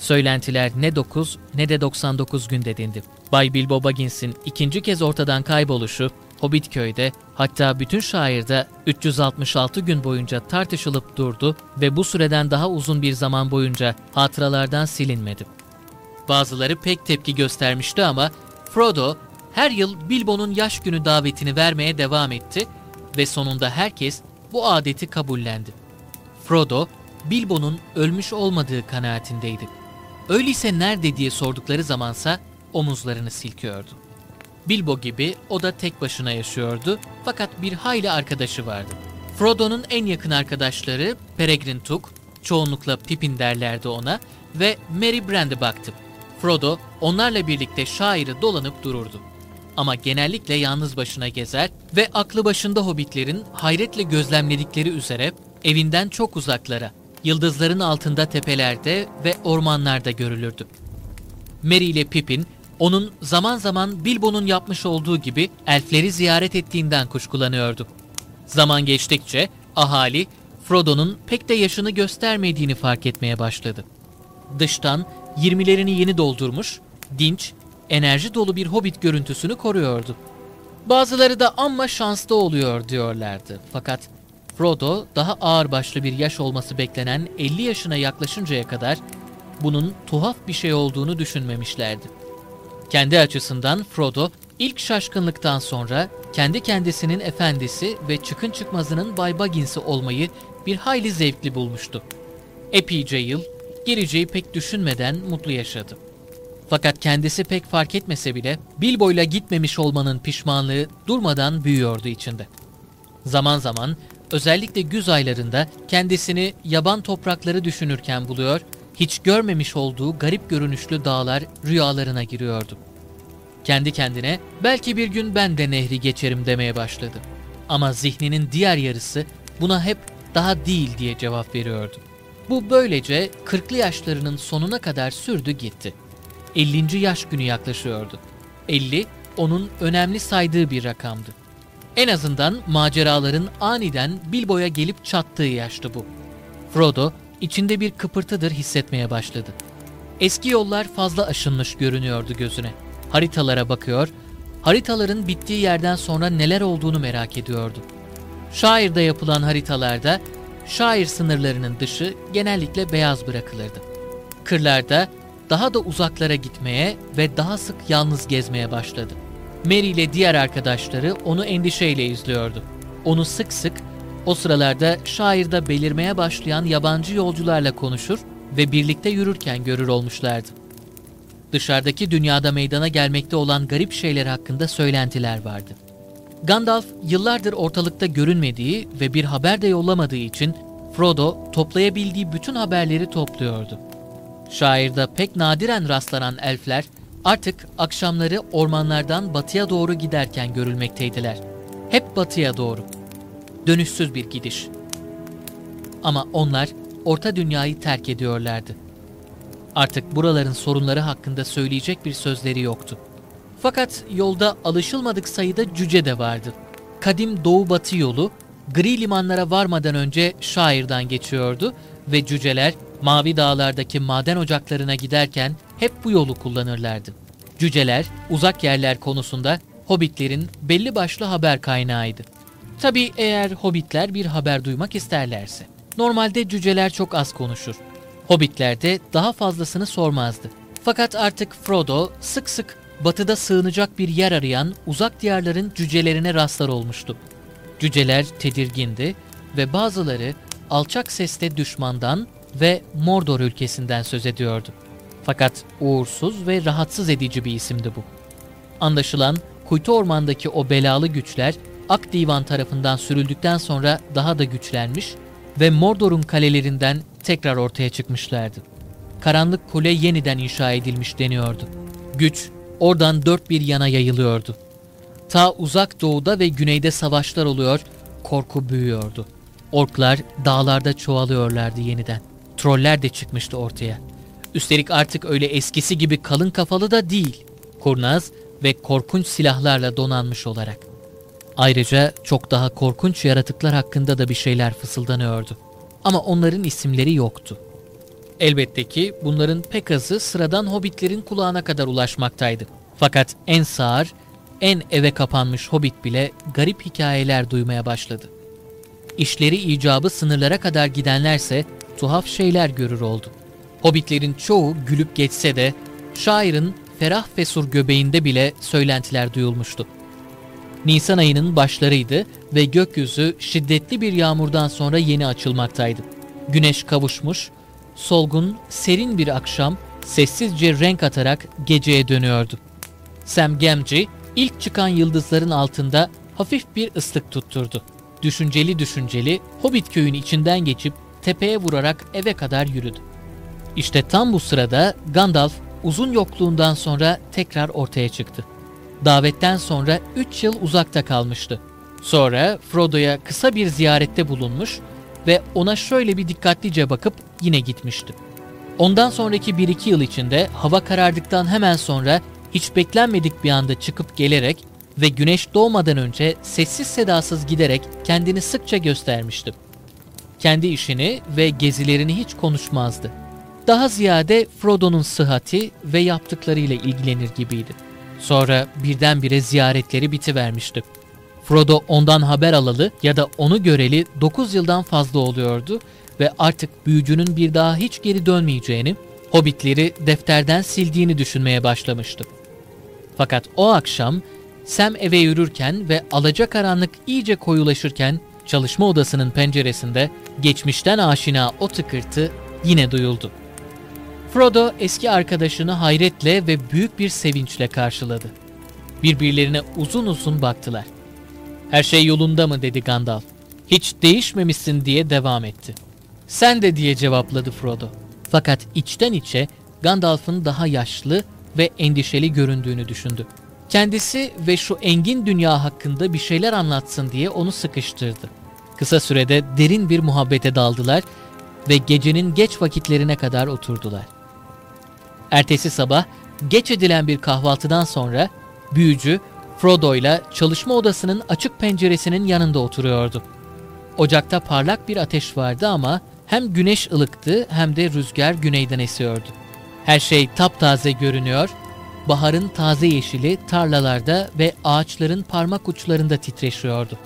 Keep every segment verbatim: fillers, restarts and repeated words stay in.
Söylentiler ne dokuz ne de doksan dokuz günde dindi. Bay Bilbo Baggins'in ikinci kez ortadan kayboluşu Hobbit köyde, hatta bütün şairde üç yüz altmış altı gün boyunca tartışılıp durdu ve bu süreden daha uzun bir zaman boyunca hatıralardan silinmedi. Bazıları pek tepki göstermişti ama Frodo her yıl Bilbo'nun yaş günü davetini vermeye devam etti ve sonunda herkes bu adeti kabullendi. Frodo, Bilbo'nun ölmüş olmadığı kanaatindeydi. Öyleyse nerede diye sordukları zamansa omuzlarını silkiyordu. Bilbo gibi o da tek başına yaşıyordu fakat bir hayli arkadaşı vardı. Frodo'nun en yakın arkadaşları Peregrin Took, çoğunlukla Pippin derlerdi ona, ve Merry Brandybuck'tı. Frodo onlarla birlikte şairi dolanıp dururdu. Ama genellikle yalnız başına gezer ve aklı başında hobbitlerin hayretle gözlemledikleri üzere evinden çok uzaklara, yıldızların altında tepelerde ve ormanlarda görülürdü. Merry ile Pippin, onun zaman zaman Bilbo'nun yapmış olduğu gibi elfleri ziyaret ettiğinden kuşkulanıyordu. Zaman geçtikçe ahali Frodo'nun pek de yaşını göstermediğini fark etmeye başladı. Dıştan yirmilerini yeni doldurmuş, dinç, enerji dolu bir hobbit görüntüsünü koruyordu. Bazıları da amma şanslı oluyor diyorlardı. Fakat Frodo daha ağırbaşlı bir yaş olması beklenen elli yaşına yaklaşıncaya kadar bunun tuhaf bir şey olduğunu düşünmemişlerdi. Kendi açısından Frodo ilk şaşkınlıktan sonra kendi kendisinin efendisi ve çıkın çıkmazının Bay Baggins'i olmayı bir hayli zevkli bulmuştu. Epeyce yıl geleceği pek düşünmeden mutlu yaşadı. Fakat kendisi pek fark etmese bile Bilbo'yla gitmemiş olmanın pişmanlığı durmadan büyüyordu içinde. Zaman zaman özellikle güz aylarında kendisini yaban toprakları düşünürken buluyor, hiç görmemiş olduğu garip görünüşlü dağlar rüyalarına giriyordu. Kendi kendine belki bir gün ben de nehri geçerim demeye başladı. Ama zihninin diğer yarısı buna hep daha değil diye cevap veriyordu. Bu böylece kırklı yaşlarının sonuna kadar sürdü gitti. ellinci yaş günü yaklaşıyordu. elli onun önemli saydığı bir rakamdı. En azından maceraların aniden Bilbo'ya gelip çattığı yaştı bu. Frodo içinde bir kıpırtıdır hissetmeye başladı. Eski yollar fazla aşınmış görünüyordu gözüne. Haritalara bakıyor, haritaların bittiği yerden sonra neler olduğunu merak ediyordu. Şair'de yapılan haritalarda şair sınırlarının dışı genellikle beyaz bırakılırdı. Kırlarda daha da uzaklara gitmeye ve daha sık yalnız gezmeye başladı. Merry ile diğer arkadaşları onu endişeyle izliyordu. Onu sık sık o sıralarda şairde belirmeye başlayan yabancı yolcularla konuşur ve birlikte yürürken görür olmuşlardı. Dışarıdaki dünyada meydana gelmekte olan garip şeyler hakkında söylentiler vardı. Gandalf yıllardır ortalıkta görünmediği ve bir haber de yollamadığı için Frodo toplayabildiği bütün haberleri topluyordu. Şairde pek nadiren rastlanan elfler artık akşamları ormanlardan batıya doğru giderken görülmekteydiler. Hep batıya doğru. Dönüşsüz bir gidiş. Ama onlar Orta Dünyayı terk ediyorlardı. Artık buraların sorunları hakkında söyleyecek bir sözleri yoktu. Fakat yolda alışılmadık sayıda cüce de vardı. Kadim doğu-batı yolu gri limanlara varmadan önce Şair'den geçiyordu ve cüceler Mavi Dağlar'daki maden ocaklarına giderken hep bu yolu kullanırlardı. Cüceler uzak yerler konusunda hobbitlerin belli başlı haber kaynağıydı. Tabii eğer hobbitler bir haber duymak isterlerse. Normalde cüceler çok az konuşur. Hobbitler de daha fazlasını sormazdı. Fakat artık Frodo sık sık batıda sığınacak bir yer arayan uzak diyarların cücelerine rastlar olmuştu. Cüceler tedirgindi ve bazıları alçak sesle düşmandan ve Mordor ülkesinden söz ediyordu. Fakat uğursuz ve rahatsız edici bir isimdi bu. Anlaşılan Kuytu Orman'daki o belalı güçler Ak Divan tarafından sürüldükten sonra daha da güçlenmiş ve Mordor'un kalelerinden tekrar ortaya çıkmışlardı. Karanlık Kule yeniden inşa edilmiş deniyordu. Güç oradan dört bir yana yayılıyordu. Ta uzak doğuda ve güneyde savaşlar oluyor, korku büyüyordu. Orklar dağlarda çoğalıyorlardı yeniden. Troller de çıkmıştı ortaya. Üstelik artık öyle eskisi gibi kalın kafalı da değil. Kurnaz ve korkunç silahlarla donanmış olarak. Ayrıca çok daha korkunç yaratıklar hakkında da bir şeyler fısıldanıyordu. Ama onların isimleri yoktu. Elbette ki bunların pek azı sıradan hobbitlerin kulağına kadar ulaşmaktaydı. Fakat en sağır, en eve kapanmış hobbit bile garip hikayeler duymaya başladı. İşleri icabı sınırlara kadar gidenlerse tuhaf şeyler görür oldu. Hobbitlerin çoğu gülüp geçse de şairin ferah fesur göbeğinde bile söylentiler duyulmuştu. Nisan ayının başlarıydı ve gökyüzü şiddetli bir yağmurdan sonra yeni açılmaktaydı. Güneş kavuşmuş, solgun, serin bir akşam sessizce renk atarak geceye dönüyordu. Sam Gamgee ilk çıkan yıldızların altında hafif bir ıslık tutturdu. Düşünceli düşünceli Hobbit köyün içinden geçip tepeye vurarak eve kadar yürüdü. İşte tam bu sırada Gandalf uzun yokluğundan sonra tekrar ortaya çıktı. Davetten sonra üç yıl uzakta kalmıştı. Sonra Frodo'ya kısa bir ziyarette bulunmuş ve ona şöyle bir dikkatlice bakıp yine gitmişti. Ondan sonraki bir iki yıl içinde hava karardıktan hemen sonra hiç beklenmedik bir anda çıkıp gelerek ve güneş doğmadan önce sessiz sedasız giderek kendini sıkça göstermişti. Kendi işini ve gezilerini hiç konuşmazdı. Daha ziyade Frodo'nun sıhhati ve yaptıklarıyla ilgilenir gibiydi. Sonra birdenbire ziyaretleri bitivermişti. Frodo ondan haber alalı ya da onu göreli dokuz yıldan fazla oluyordu ve artık büyücünün bir daha hiç geri dönmeyeceğini, hobbitleri defterden sildiğini düşünmeye başlamıştı. Fakat o akşam Sam eve yürürken ve alacakaranlık iyice koyulaşırken çalışma odasının penceresinde geçmişten aşina o tıkırtı yine duyuldu. Frodo eski arkadaşını hayretle ve büyük bir sevinçle karşıladı. Birbirlerine uzun uzun baktılar. "Her şey yolunda mı?" dedi Gandalf. "Hiç değişmemişsin." diye devam etti. "Sen de." diye cevapladı Frodo. Fakat içten içe Gandalf'ın daha yaşlı ve endişeli göründüğünü düşündü. Kendisi ve şu engin dünya hakkında bir şeyler anlatsın diye onu sıkıştırdı. Kısa sürede derin bir muhabbete daldılar ve gecenin geç vakitlerine kadar oturdular. Ertesi sabah geç edilen bir kahvaltıdan sonra büyücü Frodo'yla çalışma odasının açık penceresinin yanında oturuyordu. Ocakta parlak bir ateş vardı ama hem güneş ılıktı hem de rüzgar güneyden esiyordu. Her şey taptaze görünüyor, baharın taze yeşili tarlalarda ve ağaçların parmak uçlarında titreşiyordu.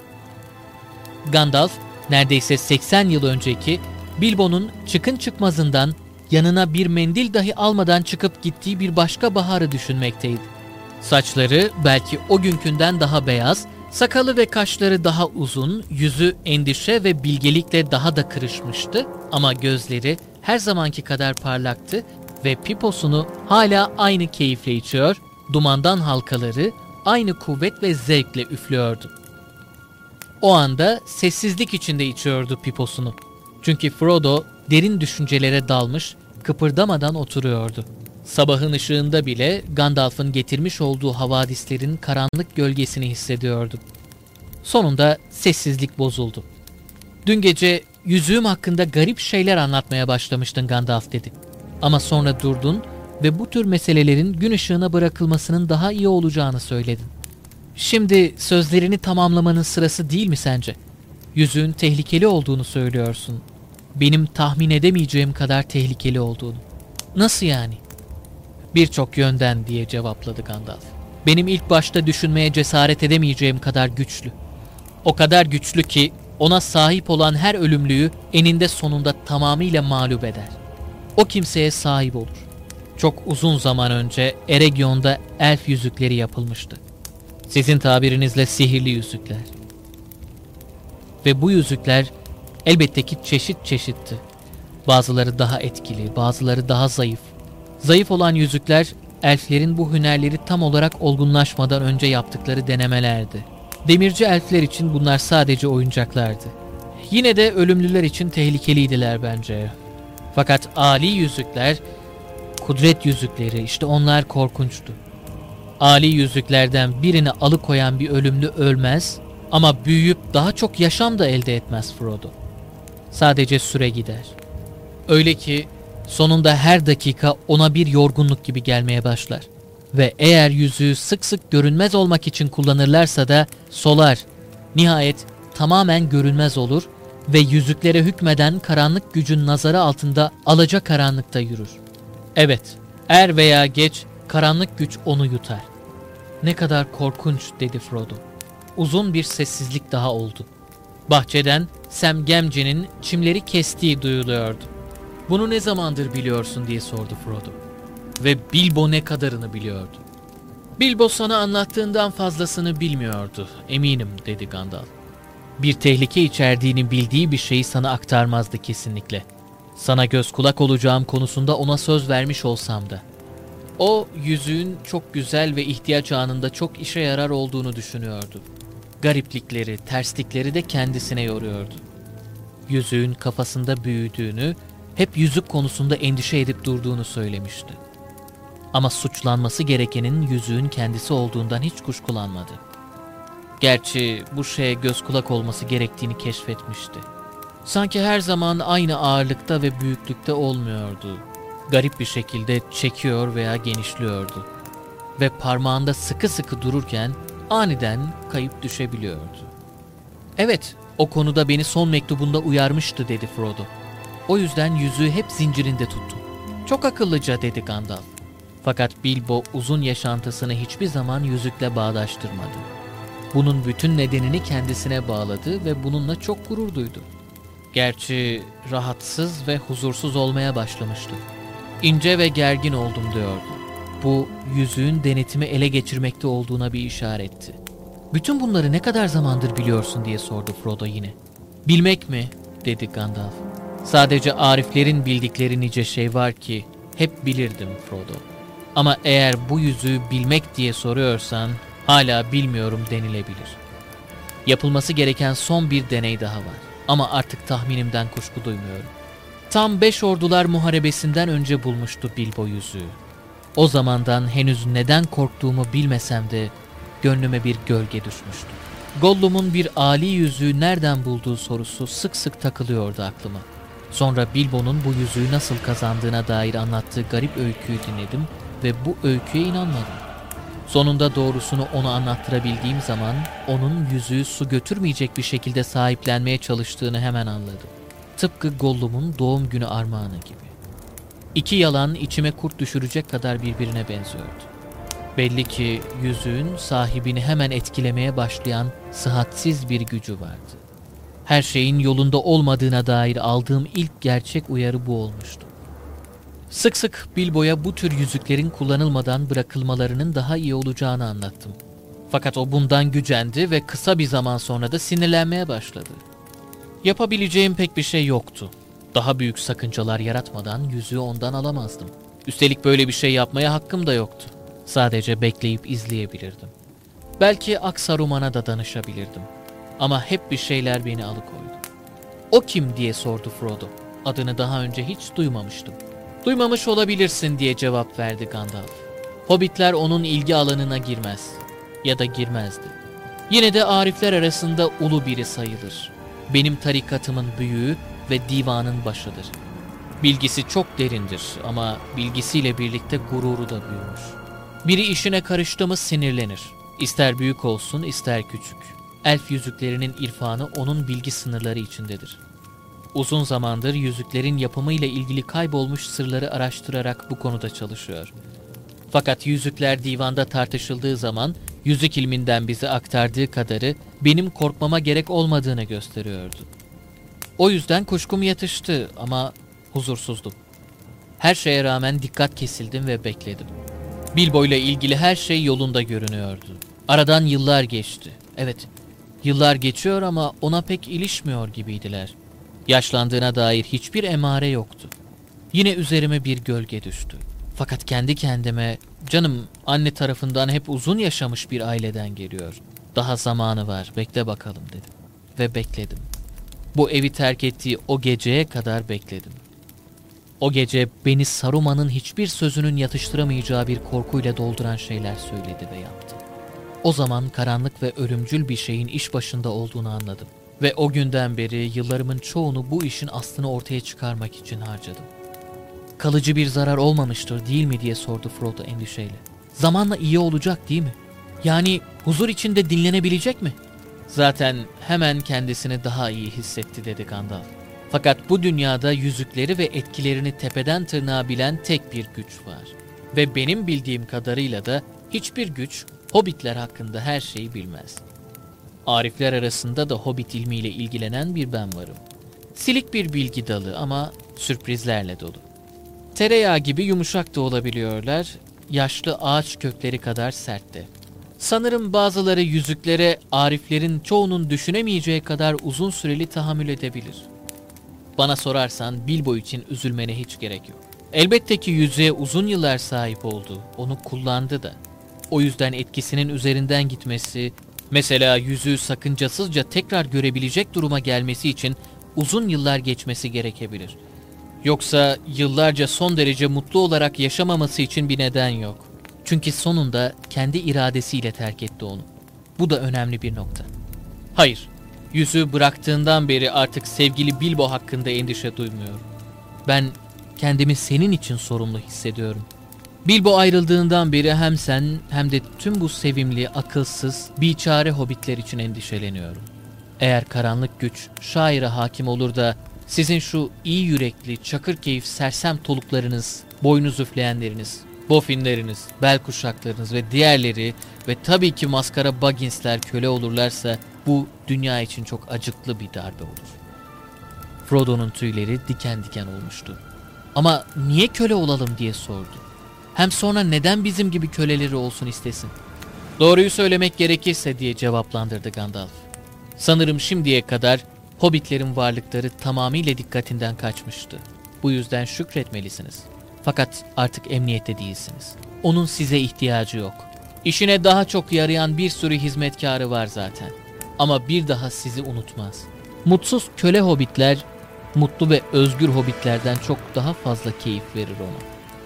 Gandalf neredeyse seksen yıl önceki Bilbo'nun çıkın çıkmazından yanına bir mendil dahi almadan çıkıp gittiği bir başka baharı düşünmekteydi. Saçları belki o günkünden daha beyaz, sakalı ve kaşları daha uzun, yüzü endişe ve bilgelikle daha da kırışmıştı ama gözleri her zamanki kadar parlaktı ve piposunu hala aynı keyifle içiyor, dumandan halkaları aynı kuvvet ve zevkle üflüyordu. O anda sessizlik içinde içiyordu piposunu. Çünkü Frodo derin düşüncelere dalmış, kıpırdamadan oturuyordu. Sabahın ışığında bile Gandalf'ın getirmiş olduğu havadislerin karanlık gölgesini hissediyordu. Sonunda sessizlik bozuldu. "Dün gece yüzüğüm hakkında garip şeyler anlatmaya başlamıştın Gandalf" dedi. "Ama sonra durdun ve bu tür meselelerin gün ışığına bırakılmasının daha iyi olacağını söyledin. Şimdi sözlerini tamamlamanın sırası değil mi sence? Yüzüğün tehlikeli olduğunu söylüyorsun. Benim tahmin edemeyeceğim kadar tehlikeli olduğunu." "Nasıl yani?" "Birçok yönden" diye cevapladı Gandalf. "Benim ilk başta düşünmeye cesaret edemeyeceğim kadar güçlü. O kadar güçlü ki ona sahip olan her ölümlüyü eninde sonunda tamamıyla mağlup eder. O kimseye sahip olur. Çok uzun zaman önce Eregion'da elf yüzükleri yapılmıştı. Sizin tabirinizle sihirli yüzükler. Ve bu yüzükler elbette ki çeşit çeşitti. Bazıları daha etkili, bazıları daha zayıf. Zayıf olan yüzükler elflerin bu hünerleri tam olarak olgunlaşmadan önce yaptıkları denemelerdi. Demirci elfler için bunlar sadece oyuncaklardı. Yine de ölümlüler için tehlikeliydiler bence. Fakat âli yüzükler, kudret yüzükleri, işte onlar korkunçtu. Âli yüzüklerden birini alıkoyan bir ölümlü ölmez ama büyüyüp daha çok yaşam da elde etmez Frodo. Sadece süre gider. Öyle ki sonunda her dakika ona bir yorgunluk gibi gelmeye başlar. Ve eğer yüzüğü sık sık görünmez olmak için kullanırlarsa da solar. Nihayet tamamen görünmez olur ve yüzüklere hükmeden karanlık gücün nazarı altında alacakaranlıkta yürür. Evet, er veya geç karanlık güç onu yutar. Ne kadar korkunç, dedi Frodo. Uzun bir sessizlik daha oldu. Bahçeden Sam Gamgee'nin çimleri kestiği duyuluyordu. Bunu ne zamandır biliyorsun diye sordu Frodo. Ve Bilbo ne kadarını biliyordu. Bilbo sana anlattığından fazlasını bilmiyordu, eminim, dedi Gandalf. Bir tehlike içerdiğini bildiği bir şeyi sana aktarmazdı kesinlikle. Sana göz kulak olacağım konusunda ona söz vermiş olsam da. O, yüzüğün çok güzel ve ihtiyaç anında çok işe yarar olduğunu düşünüyordu. Gariplikleri, terslikleri de kendisine yoruyordu. Yüzüğün kafasında büyüdüğünü, hep yüzük konusunda endişe edip durduğunu söylemişti. Ama suçlanması gerekenin yüzüğün kendisi olduğundan hiç kuşkulanmadı. Gerçi bu şeye göz kulak olması gerektiğini keşfetmişti. Sanki her zaman aynı ağırlıkta ve büyüklükte olmuyordu. Garip bir şekilde çekiyor veya genişliyordu. Ve parmağında sıkı sıkı dururken aniden kayıp düşebiliyordu. Evet, o konuda beni son mektubunda uyarmıştı, dedi Frodo. O yüzden yüzüğü hep zincirinde tuttum. Çok akıllıca, dedi Gandalf. Fakat Bilbo uzun yaşantısını hiçbir zaman yüzükle bağdaştırmadı. Bunun bütün nedenini kendisine bağladı ve bununla çok gurur duydu. Gerçi rahatsız ve huzursuz olmaya başlamıştı. İnce ve gergin oldum, diyordu. Bu, yüzüğün denetimi ele geçirmekte olduğuna bir işaretti. Bütün bunları ne kadar zamandır biliyorsun diye sordu Frodo yine. Bilmek mi, dedi Gandalf. Sadece ariflerin bildikleri nice şey var ki hep bilirdim Frodo. Ama eğer bu yüzüğü bilmek diye soruyorsan hala bilmiyorum denilebilir. Yapılması gereken son bir deney daha var. Ama artık tahminimden kuşku duymuyorum. Tam beş ordular muharebesinden önce bulmuştu Bilbo yüzüğü. O zamandan henüz neden korktuğumu bilmesem de gönlüme bir gölge düşmüştü. Gollum'un bir âli yüzüğü nereden bulduğu sorusu sık sık takılıyordu aklıma. Sonra Bilbo'nun bu yüzüğü nasıl kazandığına dair anlattığı garip öyküyü dinledim ve bu öyküye inanmadım. Sonunda doğrusunu ona anlattırabildiğim zaman onun yüzüğü su götürmeyecek bir şekilde sahiplenmeye çalıştığını hemen anladım. Tıpkı Gollum'un doğum günü armağanı gibi. İki yalan içime kurt düşürecek kadar birbirine benziyordu. Belli ki yüzüğün sahibini hemen etkilemeye başlayan sıhhatsiz bir gücü vardı. Her şeyin yolunda olmadığına dair aldığım ilk gerçek uyarı bu olmuştu. Sık sık Bilbo'ya bu tür yüzüklerin kullanılmadan bırakılmalarının daha iyi olacağını anlattım. Fakat o bundan gücendi ve kısa bir zaman sonra da sinirlenmeye başladı. Yapabileceğim pek bir şey yoktu. Daha büyük sakıncalar yaratmadan yüzüğü ondan alamazdım. Üstelik böyle bir şey yapmaya hakkım da yoktu. Sadece bekleyip izleyebilirdim. Belki Aksaruman'a da danışabilirdim. Ama hep bir şeyler beni alıkoydu. O kim diye sordu Frodo. Adını daha önce hiç duymamıştım. Duymamış olabilirsin diye cevap verdi Gandalf. Hobbitler onun ilgi alanına girmez. Ya da girmezdi. Yine de arifler arasında ulu biri sayılır. Benim tarikatımın büyüğü ve divanın başıdır. Bilgisi çok derindir ama bilgisiyle birlikte gururu da büyümüş. Biri işine karıştı mı sinirlenir. İster büyük olsun ister küçük. Elf yüzüklerinin irfanı onun bilgi sınırları içindedir. Uzun zamandır yüzüklerin yapımıyla ilgili kaybolmuş sırları araştırarak bu konuda çalışıyor. Fakat yüzükler divanda tartışıldığı zaman yüzük ilminden bize aktardığı kadarı benim korkmama gerek olmadığını gösteriyordu. O yüzden kuşkum yatıştı ama huzursuzdum. Her şeye rağmen dikkat kesildim ve bekledim. Bilbo ile ilgili her şey yolunda görünüyordu. Aradan yıllar geçti. Evet, yıllar geçiyor ama ona pek ilişmiyor gibiydiler. Yaşlandığına dair hiçbir emare yoktu. Yine üzerime bir gölge düştü. Fakat kendi kendime, canım anne tarafından hep uzun yaşamış bir aileden geliyor. Daha zamanı var, bekle bakalım dedim. Ve bekledim. Bu evi terk ettiği o geceye kadar bekledim. O gece beni Saruman'ın hiçbir sözünün yatıştıramayacağı bir korkuyla dolduran şeyler söyledi ve yaptı. O zaman karanlık ve ölümcül bir şeyin iş başında olduğunu anladım. Ve o günden beri yıllarımın çoğunu bu işin aslını ortaya çıkarmak için harcadım. Kalıcı bir zarar olmamıştır değil mi diye sordu Frodo endişeyle. Zamanla iyi olacak değil mi? Yani huzur içinde dinlenebilecek mi? Zaten hemen kendisini daha iyi hissetti dedi Gandalf. Fakat bu dünyada yüzükleri ve etkilerini tepeden tırnağa bilen tek bir güç var. Ve benim bildiğim kadarıyla da hiçbir güç hobbitler hakkında her şeyi bilmez. Arifler arasında da hobbit ilmiyle ilgilenen bir ben varım. Silik bir bilgi dalı ama sürprizlerle dolu. Tereyağı gibi yumuşak da olabiliyorlar, yaşlı ağaç kökleri kadar sert de. Sanırım bazıları yüzüklere ariflerin çoğunun düşünemeyeceği kadar uzun süreli tahammül edebilir. Bana sorarsan Bilbo için üzülmene hiç gerek yok. Elbette ki yüzüğe uzun yıllar sahip oldu, onu kullandı da. O yüzden etkisinin üzerinden gitmesi, mesela yüzüğü sakıncasızca tekrar görebilecek duruma gelmesi için uzun yıllar geçmesi gerekebilir. Yoksa yıllarca son derece mutlu olarak yaşamaması için bir neden yok. Çünkü sonunda kendi iradesiyle terk etti onu. Bu da önemli bir nokta. Hayır, yüzüğü bıraktığından beri artık sevgili Bilbo hakkında endişe duymuyorum. Ben kendimi senin için sorumlu hissediyorum. Bilbo ayrıldığından beri hem sen hem de tüm bu sevimli, akılsız, biçare hobbitler için endişeleniyorum. Eğer karanlık güç şaire hakim olur da sizin şu iyi yürekli, çakır keyif sersem toluklarınız, boynuz üfleyenleriniz, bofinleriniz, bel kuşaklarınız ve diğerleri ve tabii ki maskara Baggins'ler köle olurlarsa bu dünya için çok acıklı bir darbe olur. Frodo'nun tüyleri diken diken olmuştu. Ama niye köle olalım diye sordu. Hem sonra neden bizim gibi köleleri olsun istesin? Doğruyu söylemek gerekirse diye cevaplandırdı Gandalf. Sanırım şimdiye kadar hobbitlerin varlıkları tamamıyla dikkatinden kaçmıştı. Bu yüzden şükretmelisiniz. Fakat artık emniyette değilsiniz. Onun size ihtiyacı yok. İşine daha çok yarayan bir sürü hizmetkarı var zaten. Ama bir daha sizi unutmaz. Mutsuz köle hobbitler, mutlu ve özgür hobbitlerden çok daha fazla keyif verir ona.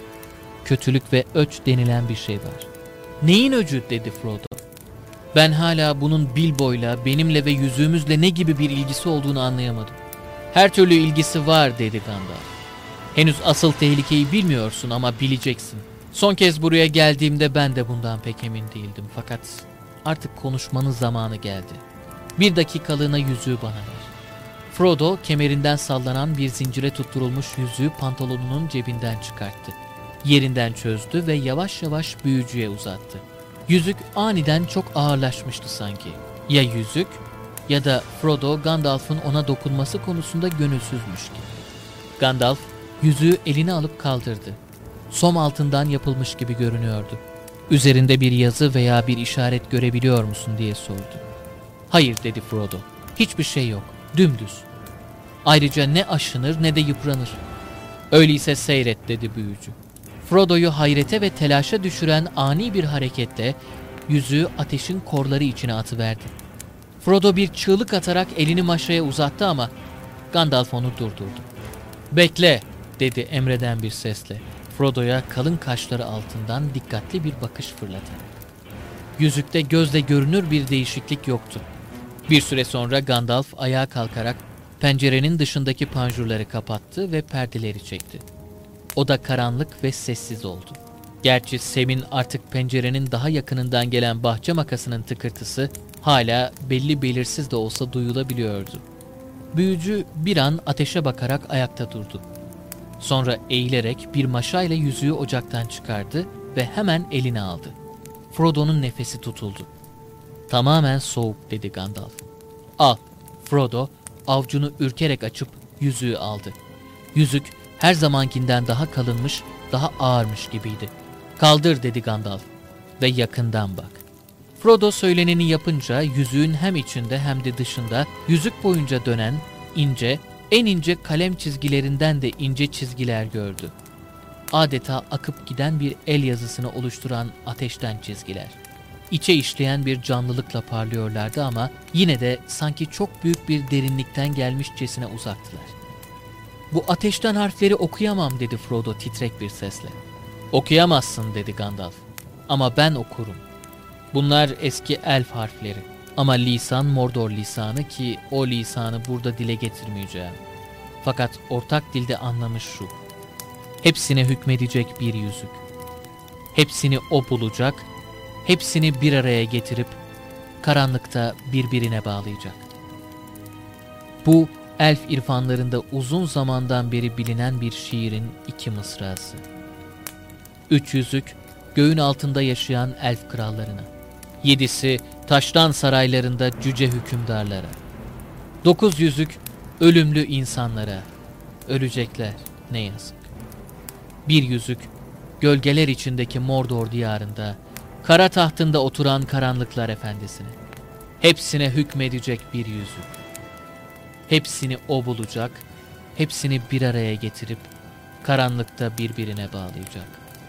Kötülük ve öç denilen bir şey var. Neyin öcü dedi Frodo. Ben hala bunun Bilbo'yla, benimle ve yüzüğümüzle ne gibi bir ilgisi olduğunu anlayamadım. Her türlü ilgisi var dedi Gandalf. Henüz asıl tehlikeyi bilmiyorsun ama bileceksin. Son kez buraya geldiğimde ben de bundan pek emin değildim. Fakat artık konuşmanın zamanı geldi. Bir dakikalığına yüzüğü bana ver. Frodo kemerinden sallanan bir zincire tutturulmuş yüzüğü pantolonunun cebinden çıkarttı. Yerinden çözdü ve yavaş yavaş büyücüye uzattı. Yüzük aniden çok ağırlaşmıştı sanki. Ya yüzük ya da Frodo Gandalf'ın ona dokunması konusunda gönülsüzmüş gibi. Gandalf yüzüğü eline alıp kaldırdı. Som altından yapılmış gibi görünüyordu. Üzerinde bir yazı veya bir işaret görebiliyor musun diye sordu. Hayır dedi Frodo. Hiçbir şey yok. Dümdüz. Ayrıca ne aşınır ne de yıpranır. Öyleyse seyret dedi büyücü. Frodo'yu hayrete ve telaşa düşüren ani bir hareketle yüzüğü ateşin korları içine atıverdi. Frodo bir çığlık atarak elini maşaya uzattı ama Gandalf onu durdurdu. Bekle dedi emreden bir sesle. Frodo'ya kalın kaşları altından dikkatli bir bakış fırlatarak. Yüzükte gözle görünür bir değişiklik yoktu. Bir süre sonra Gandalf ayağa kalkarak pencerenin dışındaki panjurları kapattı ve perdeleri çekti. Oda karanlık ve sessiz oldu. Gerçi Sam'in artık pencerenin daha yakınından gelen bahçe makasının tıkırtısı hala belli belirsiz de olsa duyulabiliyordu. Büyücü bir an ateşe bakarak ayakta durdu. Sonra eğilerek bir maşayla yüzüğü ocaktan çıkardı ve hemen eline aldı. Frodo'nun nefesi tutuldu. Tamamen soğuk dedi Gandalf. Al. Frodo avcunu ürkerek açıp yüzüğü aldı. Yüzük her zamankinden daha kalınmış, daha ağırmış gibiydi. Kaldır dedi Gandalf ve yakından bak. Frodo söyleneni yapınca yüzüğün hem içinde hem de dışında yüzük boyunca dönen ince, en ince kalem çizgilerinden de ince çizgiler gördü. Adeta akıp giden bir el yazısını oluşturan ateşten çizgiler. İçe işleyen bir canlılıkla parlıyorlardı ama yine de sanki çok büyük bir derinlikten gelmişçesine uzaktılar. Bu ateşten harfleri okuyamam dedi Frodo titrek bir sesle. Okuyamazsın dedi Gandalf. Ama ben okurum. Bunlar eski elf harfleri. Ama lisan Mordor lisanı ki o lisanı burada dile getirmeyeceğim. Fakat ortak dilde anlamı şu. Hepsine hükmedecek bir yüzük. Hepsini o bulacak, hepsini bir araya getirip karanlıkta birbirine bağlayacak. Bu elf irfanlarında uzun zamandan beri bilinen bir şiirin iki mısrası. Üç yüzük göğün altında yaşayan elf krallarına, yedisi taştan saraylarında cüce hükümdarlara, dokuz yüzük ölümlü insanlara, ölecekler ne yazık. Bir yüzük gölgeler içindeki Mordor diyarında, kara tahtında oturan karanlıklar efendisine, hepsine hükmedecek bir yüzük. Hepsini o bulacak, hepsini bir araya getirip karanlıkta birbirine bağlayacak.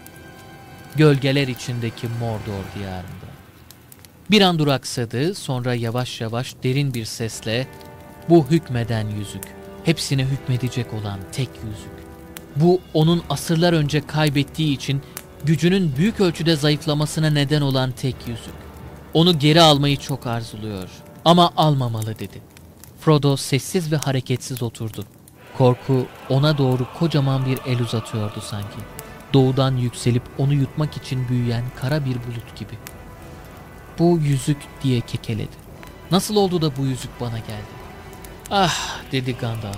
Gölgeler içindeki Mordor diyarında. Bir an duraksadı, sonra yavaş yavaş derin bir sesle, bu hükmeden yüzük, hepsine hükmedecek olan tek yüzük. Bu onun asırlar önce kaybettiği için gücünün büyük ölçüde zayıflamasına neden olan tek yüzük. Onu geri almayı çok arzuluyor ama almamalı dedi. Frodo sessiz ve hareketsiz oturdu. Korku ona doğru kocaman bir el uzatıyordu sanki. Doğudan yükselip onu yutmak için büyüyen kara bir bulut gibi. Bu yüzük diye kekeledi. Nasıl oldu da bu yüzük bana geldi? Ah dedi Gandalf.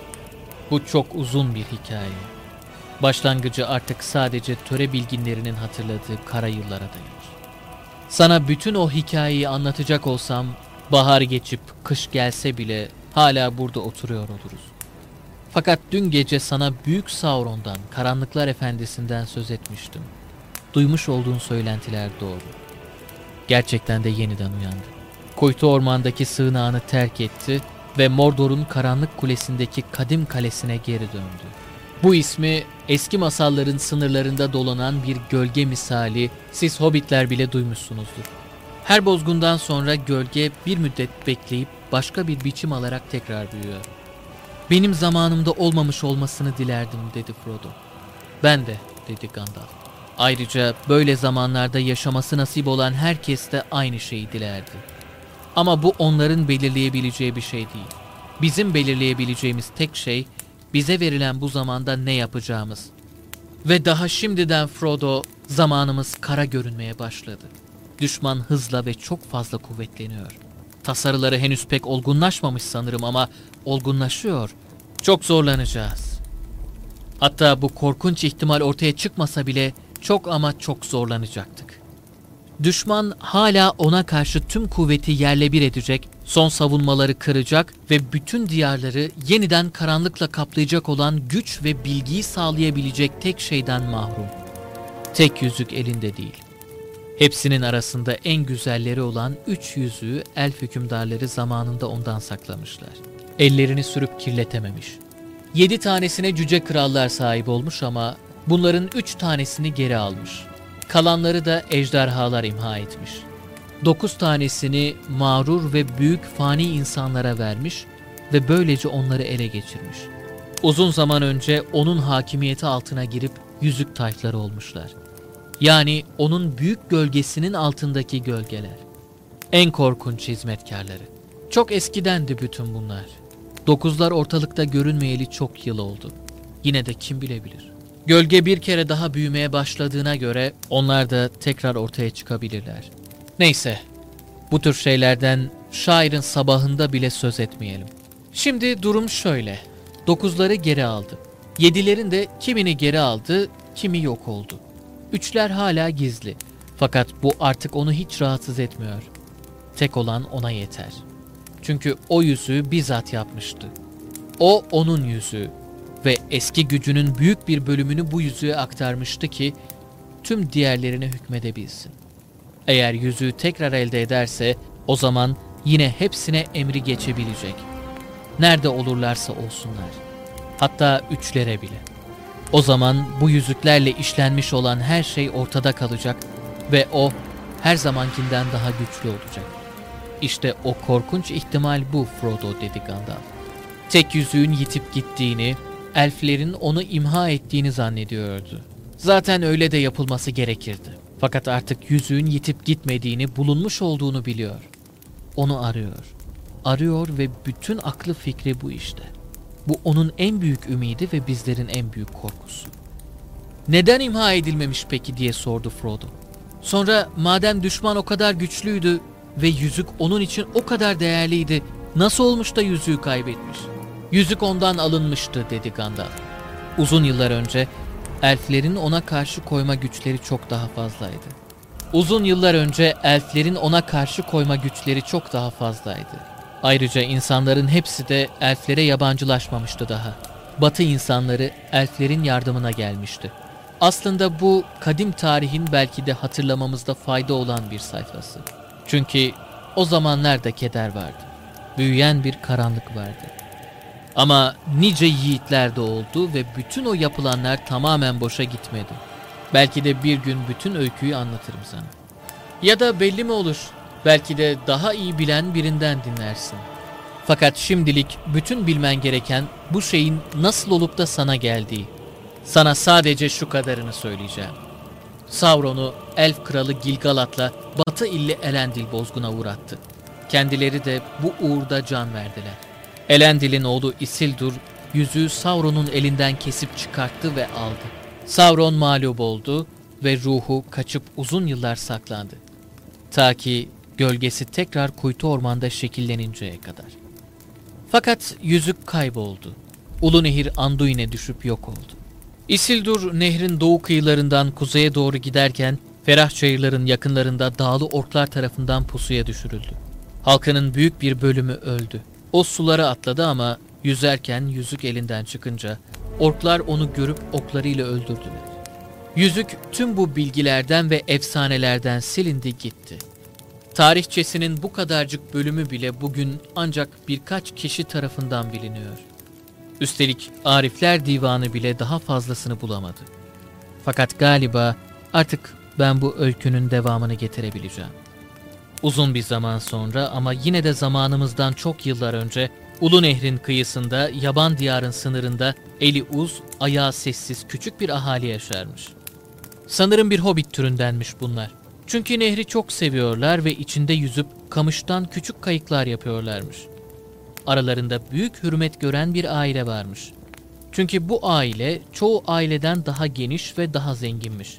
Bu çok uzun bir hikaye. Başlangıcı artık sadece töre bilginlerinin hatırladığı kara yıllara dayanır. Sana bütün o hikayeyi anlatacak olsam, bahar geçip kış gelse bile hala burada oturuyor oluruz. Fakat dün gece sana Büyük Sauron'dan, Karanlıklar Efendisi'nden söz etmiştim. Duymuş olduğun söylentiler doğru. Gerçekten de yeniden uyandı. Kuytu ormandaki sığınağını terk etti ve Mordor'un karanlık kulesindeki kadim kalesine geri döndü. Bu ismi eski masalların sınırlarında dolanan bir gölge misali siz hobbitler bile duymuşsunuzdur. Her bozgundan sonra gölge bir müddet bekleyip başka bir biçim alarak tekrar büyüyor. Benim zamanımda olmamış olmasını dilerdim dedi Frodo. Ben de dedi Gandalf. Ayrıca böyle zamanlarda yaşaması nasip olan herkes de aynı şeyi dilerdi. Ama bu onların belirleyebileceği bir şey değil. Bizim belirleyebileceğimiz tek şey bize verilen bu zamanda ne yapacağımız. Ve daha şimdiden Frodo, zamanımız kara görünmeye başladı. Düşman hızla ve çok fazla kuvvetleniyor. Tasarıları henüz pek olgunlaşmamış sanırım ama olgunlaşıyor. Çok zorlanacağız. Hatta bu korkunç ihtimal ortaya çıkmasa bile çok ama çok zorlanacaktık. Düşman hala ona karşı tüm kuvveti yerle bir edecek, son savunmaları kıracak ve bütün diyarları yeniden karanlıkla kaplayacak olan güç ve bilgiyi sağlayabilecek tek şeyden mahrum. Tek yüzük elinde değil. Hepsinin arasında en güzelleri olan üç yüzüğü elf hükümdarları zamanında ondan saklamışlar. Ellerini sürüp kirletememiş. Yedi tanesine cüce krallar sahip olmuş ama bunların üç tanesini geri almış. Kalanları da ejderhalar imha etmiş. Dokuz tanesini mağrur ve büyük fani insanlara vermiş ve böylece onları ele geçirmiş. Uzun zaman önce onun hakimiyeti altına girip yüzük tayfları olmuşlar. Yani onun büyük gölgesinin altındaki gölgeler. En korkunç hizmetkarları. Çok eskidendi bütün bunlar. Dokuzlar ortalıkta görünmeyeli çok yıl oldu. Yine de kim bilebilir. Gölge bir kere daha büyümeye başladığına göre onlar da tekrar ortaya çıkabilirler. Neyse, bu tür şeylerden şairin sabahında bile söz etmeyelim. Şimdi durum şöyle. Dokuzları geri aldı. Yedilerin de kimini geri aldı, kimi yok oldu. Üçler hala gizli. Fakat bu artık onu hiç rahatsız etmiyor. Tek olan ona yeter. Çünkü o yüzüğü bizzat yapmıştı. O onun yüzüğü. Ve eski gücünün büyük bir bölümünü bu yüzüğe aktarmıştı ki tüm diğerlerine hükmedebilsin. Eğer yüzüğü tekrar elde ederse o zaman yine hepsine emri geçebilecek. Nerede olurlarsa olsunlar. Hatta üçlere bile. O zaman bu yüzüklerle işlenmiş olan her şey ortada kalacak ve o her zamankinden daha güçlü olacak. İşte o korkunç ihtimal bu Frodo dedi Gandalf. Tek yüzüğün yitip gittiğini, elflerin onu imha ettiğini zannediyordu. Zaten öyle de yapılması gerekirdi. Fakat artık yüzüğün yitip gitmediğini, bulunmuş olduğunu biliyor. Onu arıyor. Arıyor ve bütün aklı fikri bu işte. Bu onun en büyük ümidi ve bizlerin en büyük korkusu. Neden imha edilmemiş peki diye sordu Frodo. Sonra madem düşman o kadar güçlüydü, ve yüzük onun için o kadar değerliydi. Nasıl olmuş da yüzüğü kaybetmiş? Yüzük ondan alınmıştı dedi Gandalf. Uzun yıllar önce elflerin ona karşı koyma güçleri çok daha fazlaydı. Uzun yıllar önce elflerin ona karşı koyma güçleri çok daha fazlaydı. Ayrıca insanların hepsi de elflere yabancılaşmamıştı daha. Batı insanları elflerin yardımına gelmişti. Aslında bu kadim tarihin belki de hatırlamamızda fayda olan bir sayfası. Çünkü o zamanlarda keder vardı. Büyüyen bir karanlık vardı. Ama nice yiğitler de oldu ve bütün o yapılanlar tamamen boşa gitmedi. Belki de bir gün bütün öyküyü anlatırım sana. Ya da belli mi olur? Belki de daha iyi bilen birinden dinlersin. Fakat şimdilik bütün bilmen gereken bu şeyin nasıl olup da sana geldiği. Sana sadece şu kadarını söyleyeceğim. Sauron'u Elf Kralı Gil-galad'la Batı illi Elendil bozguna uğrattı. Kendileri de bu uğurda can verdiler. Elendil'in oğlu Isildur yüzüğü Sauron'un elinden kesip çıkarttı ve aldı. Sauron mağlup oldu ve ruhu kaçıp uzun yıllar saklandı. Ta ki gölgesi tekrar kuytu ormanda şekilleninceye kadar. Fakat yüzük kayboldu. Ulu Nehir Anduin'e düşüp yok oldu. Isildur nehrin doğu kıyılarından kuzeye doğru giderken ferah çayırların yakınlarında dağlı orklar tarafından pusuya düşürüldü. Halkının büyük bir bölümü öldü. O sulara atladı ama yüzerken yüzük elinden çıkınca orklar onu görüp oklarıyla öldürdüler. Yüzük tüm bu bilgilerden ve efsanelerden silindi gitti. Tarihçesinin bu kadarcık bölümü bile bugün ancak birkaç kişi tarafından biliniyor. Üstelik Arifler Divanı bile daha fazlasını bulamadı. Fakat galiba artık ben bu öykünün devamını getirebileceğim. Uzun bir zaman sonra ama yine de zamanımızdan çok yıllar önce Ulu Nehrin kıyısında, yaban diyarın sınırında eli uz, ayağı sessiz küçük bir ahali yaşarmış. Sanırım bir hobbit türündenmiş bunlar. Çünkü nehri çok seviyorlar ve içinde yüzüp kamıştan küçük kayıklar yapıyorlarmış. Aralarında büyük hürmet gören bir aile varmış. Çünkü bu aile çoğu aileden daha geniş ve daha zenginmiş.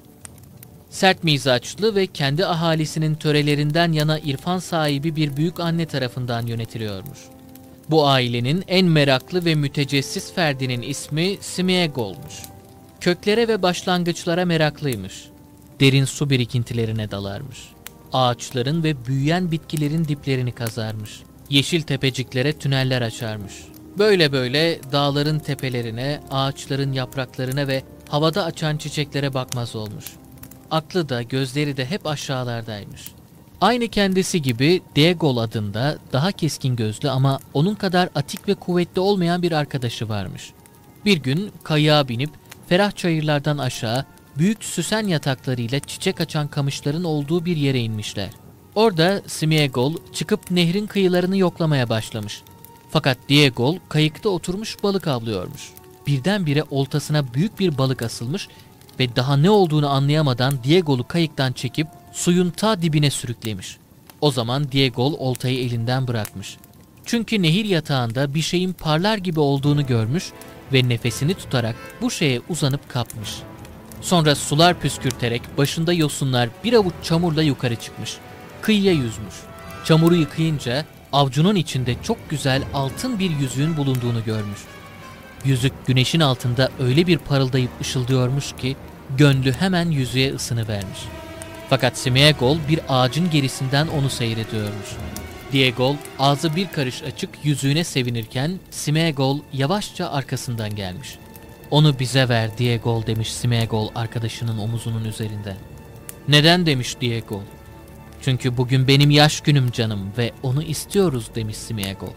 Sert mizaçlı ve kendi ahalisinin törelerinden yana irfan sahibi bir büyük anne tarafından yönetiliyormuş. Bu ailenin en meraklı ve mütecessis ferdinin ismi Smeagol'muş. Köklere ve başlangıçlara meraklıymış. Derin su birikintilerine dalarmış. Ağaçların ve büyüyen bitkilerin diplerini kazarmış. Yeşil tepeciklere tüneller açarmış. Böyle böyle dağların tepelerine, ağaçların yapraklarına ve havada açan çiçeklere bakmaz olmuş. Aklı da gözleri de hep aşağılardaymış. Aynı kendisi gibi Déagol adında daha keskin gözlü ama onun kadar atik ve kuvvetli olmayan bir arkadaşı varmış. Bir gün kayığa binip ferah çayırlardan aşağı büyük süsen yataklarıyla çiçek açan kamışların olduğu bir yere inmişler. Orada Smeagol çıkıp nehrin kıyılarını yoklamaya başlamış. Fakat Déagol kayıkta oturmuş balık avlıyormuş. Birdenbire oltasına büyük bir balık asılmış ve daha ne olduğunu anlayamadan Déagol'u kayıktan çekip suyun ta dibine sürüklemiş. O zaman Déagol oltayı elinden bırakmış. Çünkü nehir yatağında bir şeyin parlar gibi olduğunu görmüş ve nefesini tutarak bu şeye uzanıp kapmış. Sonra sular püskürterek başında yosunlar bir avuç çamurla yukarı çıkmış. Kıyıya yüzmüş. Çamuru yıkayınca avcunun içinde çok güzel altın bir yüzüğün bulunduğunu görmüş. Yüzük güneşin altında öyle bir parıldayıp ışıldıyormuş ki gönlü hemen yüzüğe ısınıvermiş. Fakat Smeagol bir ağacın gerisinden onu seyrediyormuş. Déagol ağzı bir karış açık yüzüğüne sevinirken Smeagol yavaşça arkasından gelmiş. "Onu bize ver Déagol," demiş Smeagol arkadaşının omuzunun üzerinden. "Neden?" demiş Déagol. "Çünkü bugün benim yaş günüm canım ve onu istiyoruz," demiş Smeagol.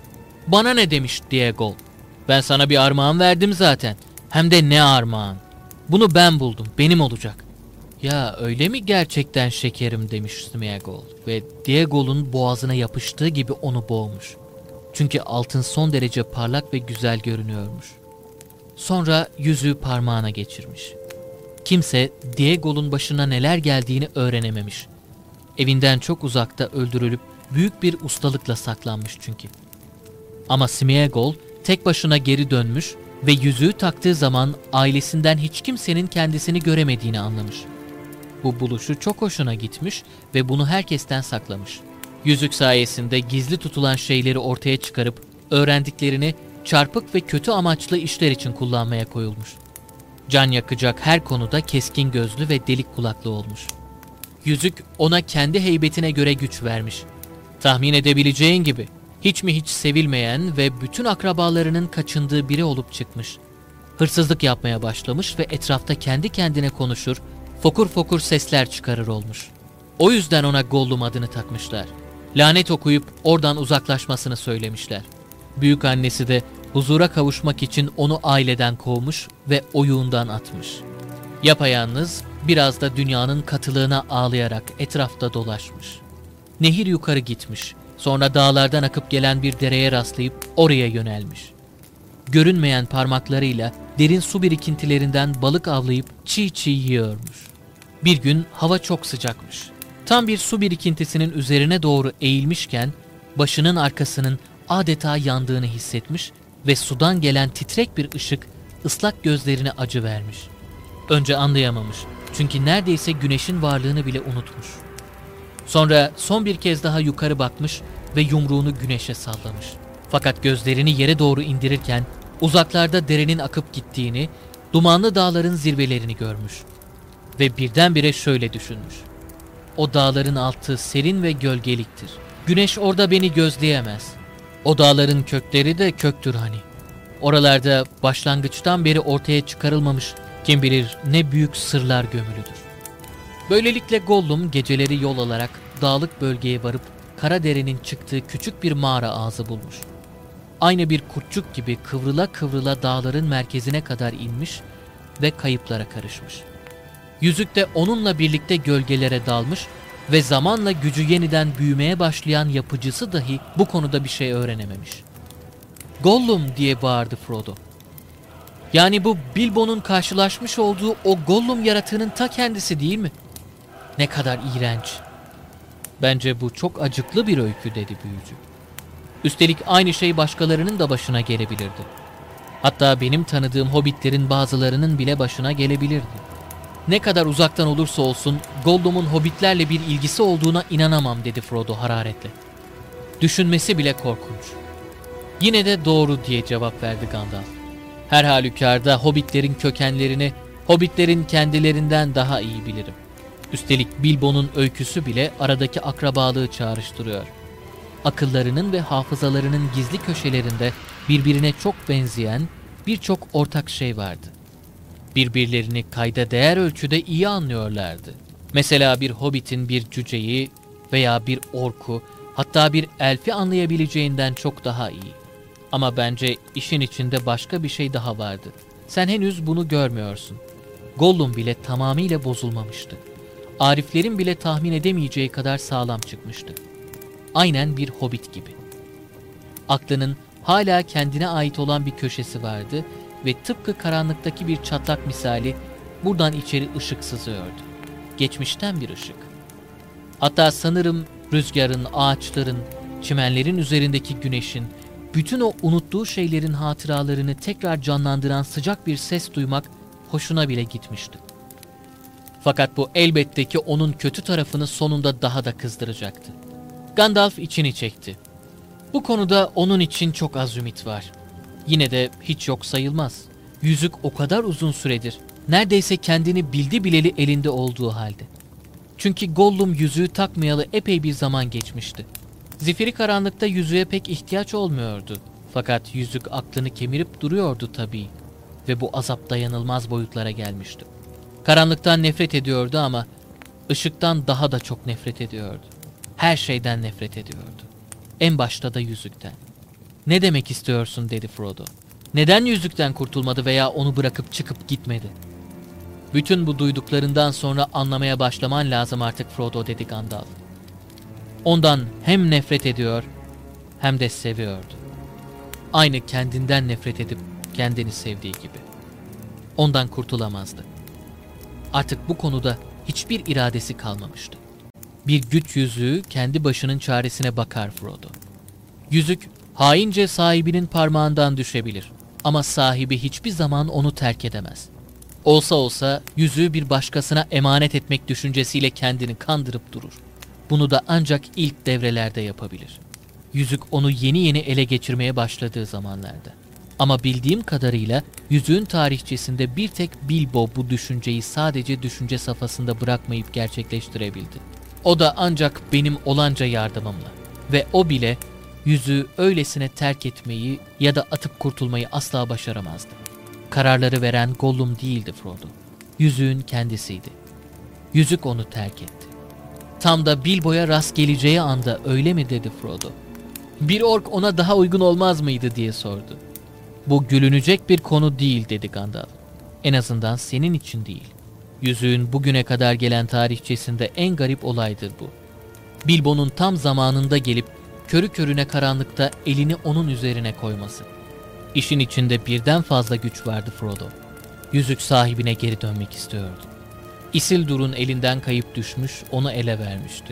"Bana ne?" demiş Déagol. "Ben sana bir armağan verdim zaten. Hem de ne armağan. Bunu ben buldum, benim olacak." "Ya öyle mi gerçekten şekerim?" demiş Smeagol ve Déagol'un boğazına yapıştığı gibi onu boğmuş. Çünkü altın son derece parlak ve güzel görünüyormuş. Sonra yüzüğü parmağına geçirmiş. Kimse Déagol'un başına neler geldiğini öğrenememiş. Evinden çok uzakta öldürülüp büyük bir ustalıkla saklanmış çünkü. Ama Smeagol tek başına geri dönmüş ve yüzüğü taktığı zaman ailesinden hiç kimsenin kendisini göremediğini anlamış. Bu buluşu çok hoşuna gitmiş ve bunu herkesten saklamış. Yüzük sayesinde gizli tutulan şeyleri ortaya çıkarıp öğrendiklerini çarpık ve kötü amaçlı işler için kullanmaya koyulmuş. Can yakacak her konuda keskin gözlü ve delik kulaklı olmuş. Yüzük ona kendi heybetine göre güç vermiş. Tahmin edebileceğin gibi hiç mi hiç sevilmeyen ve bütün akrabalarının kaçındığı biri olup çıkmış. Hırsızlık yapmaya başlamış ve etrafta kendi kendine konuşur, fokur fokur sesler çıkarır olmuş. O yüzden ona Gollum adını takmışlar. Lanet okuyup oradan uzaklaşmasını söylemişler. Büyük annesi de huzura kavuşmak için onu aileden kovmuş ve oyuğundan atmış. Yapayalnız, biraz da dünyanın katılığına ağlayarak etrafta dolaşmış. Nehir yukarı gitmiş, sonra dağlardan akıp gelen bir dereye rastlayıp oraya yönelmiş. Görünmeyen parmaklarıyla derin su birikintilerinden balık avlayıp çiğ çiğ yiyormuş. Bir gün hava çok sıcakmış. Tam bir su birikintisinin üzerine doğru eğilmişken başının arkasının adeta yandığını hissetmiş ve sudan gelen titrek bir ışık ıslak gözlerine acı vermiş. Önce anlayamamış çünkü neredeyse güneşin varlığını bile unutmuş. Sonra son bir kez daha yukarı bakmış ve yumruğunu güneşe sallamış. Fakat gözlerini yere doğru indirirken uzaklarda derenin akıp gittiğini, dumanlı dağların zirvelerini görmüş. Ve birdenbire şöyle düşünmüş. O dağların altı serin ve gölgeliktir. Güneş orada beni gözleyemez. O dağların kökleri de köktür hani. Oralarda başlangıçtan beri ortaya çıkarılmamış kim bilir ne büyük sırlar gömülüdür. Böylelikle Gollum geceleri yol alarak dağlık bölgeye varıp Karadere'nin çıktığı küçük bir mağara ağzı bulmuş. Aynı bir kurtçuk gibi kıvrıla kıvrıla dağların merkezine kadar inmiş ve kayıplara karışmış. Yüzük de onunla birlikte gölgelere dalmış ve zamanla gücü yeniden büyümeye başlayan yapıcısı dahi bu konuda bir şey öğrenememiş. "Gollum!" diye bağırdı Frodo. Yani bu Bilbo'nun karşılaşmış olduğu o Gollum yaratığının ta kendisi değil mi? Ne kadar iğrenç. Bence bu çok acıklı bir öykü dedi büyücü. Üstelik aynı şey başkalarının da başına gelebilirdi. Hatta benim tanıdığım hobbitlerin bazılarının bile başına gelebilirdi. Ne kadar uzaktan olursa olsun Gollum'un hobbitlerle bir ilgisi olduğuna inanamam dedi Frodo hararetle. Düşünmesi bile korkunç. Yine de doğru diye cevap verdi Gandalf. Her halükarda hobbitlerin kökenlerini hobbitlerin kendilerinden daha iyi bilirim. Üstelik Bilbo'nun öyküsü bile aradaki akrabalığı çağrıştırıyor. Akıllarının ve hafızalarının gizli köşelerinde birbirine çok benzeyen birçok ortak şey vardı. Birbirlerini kayda değer ölçüde iyi anlıyorlardı. Mesela bir hobbitin bir cüceyi veya bir orku, hatta bir elfi anlayabileceğinden çok daha iyi. Ama bence işin içinde başka bir şey daha vardı. Sen henüz bunu görmüyorsun. Gollum bile tamamıyla bozulmamıştı. Ariflerin bile tahmin edemeyeceği kadar sağlam çıkmıştı. Aynen bir hobbit gibi. Aklının hala kendine ait olan bir köşesi vardı ve tıpkı karanlıktaki bir çatlak misali buradan içeri ışık sızıyordu. Geçmişten bir ışık. Hatta sanırım rüzgarın, ağaçların, çimenlerin üzerindeki güneşin, bütün o unuttuğu şeylerin hatıralarını tekrar canlandıran sıcak bir ses duymak hoşuna bile gitmişti. Fakat bu elbette ki onun kötü tarafını sonunda daha da kızdıracaktı. Gandalf içini çekti. Bu konuda onun için çok az ümit var. Yine de hiç yok sayılmaz. Yüzük o kadar uzun süredir, neredeyse kendini bildi bileli elinde olduğu halde. Çünkü Gollum yüzüğü takmayalı epey bir zaman geçmişti. Zifiri karanlıkta yüzüğe pek ihtiyaç olmuyordu. Fakat yüzük aklını kemirip duruyordu tabii. Ve bu azap dayanılmaz boyutlara gelmişti. Karanlıktan nefret ediyordu ama ışıktan daha da çok nefret ediyordu. Her şeyden nefret ediyordu. En başta da yüzükten. "Ne demek istiyorsun?" dedi Frodo. "Neden yüzükten kurtulmadı veya onu bırakıp çıkıp gitmedi?" "Bütün bu duyduklarından sonra anlamaya başlaman lazım artık Frodo" dedi Gandalf. Ondan hem nefret ediyor hem de seviyordu. Aynı kendinden nefret edip kendini sevdiği gibi. Ondan kurtulamazdı. Artık bu konuda hiçbir iradesi kalmamıştı. Bir güç yüzüğü kendi başının çaresine bakar Frodo. Yüzük haince sahibinin parmağından düşebilir ama sahibi hiçbir zaman onu terk edemez. Olsa olsa yüzüğü bir başkasına emanet etmek düşüncesiyle kendini kandırıp durur. Bunu da ancak ilk devrelerde yapabilir. Yüzük onu yeni yeni ele geçirmeye başladığı zamanlarda. Ama bildiğim kadarıyla yüzüğün tarihçesinde bir tek Bilbo bu düşünceyi sadece düşünce safhasında bırakmayıp gerçekleştirebildi. O da ancak benim olanca yardımımla. Ve o bile yüzüğü öylesine terk etmeyi ya da atıp kurtulmayı asla başaramazdı. Kararları veren Gollum değildi Frodo. Yüzüğün kendisiydi. Yüzük onu terk etti. Tam da Bilbo'ya rast geleceği anda öyle mi dedi Frodo. Bir ork ona daha uygun olmaz mıydı diye sordu. Bu gülünecek bir konu değil dedi Gandalf. En azından senin için değil. Yüzüğün bugüne kadar gelen tarihçesinde en garip olaydır bu. Bilbo'nun tam zamanında gelip körü körüne karanlıkta elini onun üzerine koyması. İşin içinde birden fazla güç vardı Frodo. Yüzük sahibine geri dönmek istiyordu. Isildur'un elinden kayıp düşmüş, onu ele vermişti.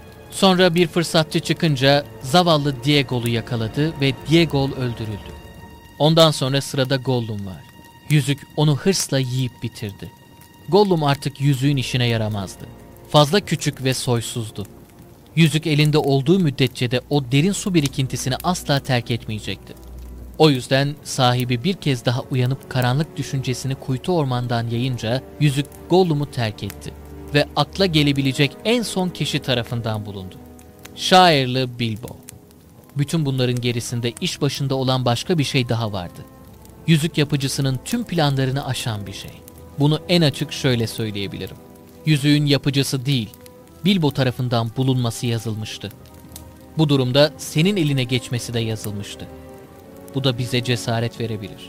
Sonra bir fırsatçı çıkınca zavallı Diegol'u yakaladı ve Diegol öldürüldü. Ondan sonra sırada Gollum var. Yüzük onu hırsla yiyip bitirdi. Gollum artık yüzüğün işine yaramazdı. Fazla küçük ve soysuzdu. Yüzük elinde olduğu müddetçe de o derin su birikintisini asla terk etmeyecekti. O yüzden sahibi bir kez daha uyanıp karanlık düşüncesini kuytu ormandan yayınca yüzük Gollum'u terk etti ve akla gelebilecek en son kişi tarafından bulundu. Şairli Bilbo. Bütün bunların gerisinde iş başında olan başka bir şey daha vardı. Yüzük yapıcısının tüm planlarını aşan bir şey. Bunu en açık şöyle söyleyebilirim. Yüzüğün yapıcısı değil, Bilbo tarafından bulunması yazılmıştı. Bu durumda senin eline geçmesi de yazılmıştı. Bu da bize cesaret verebilir.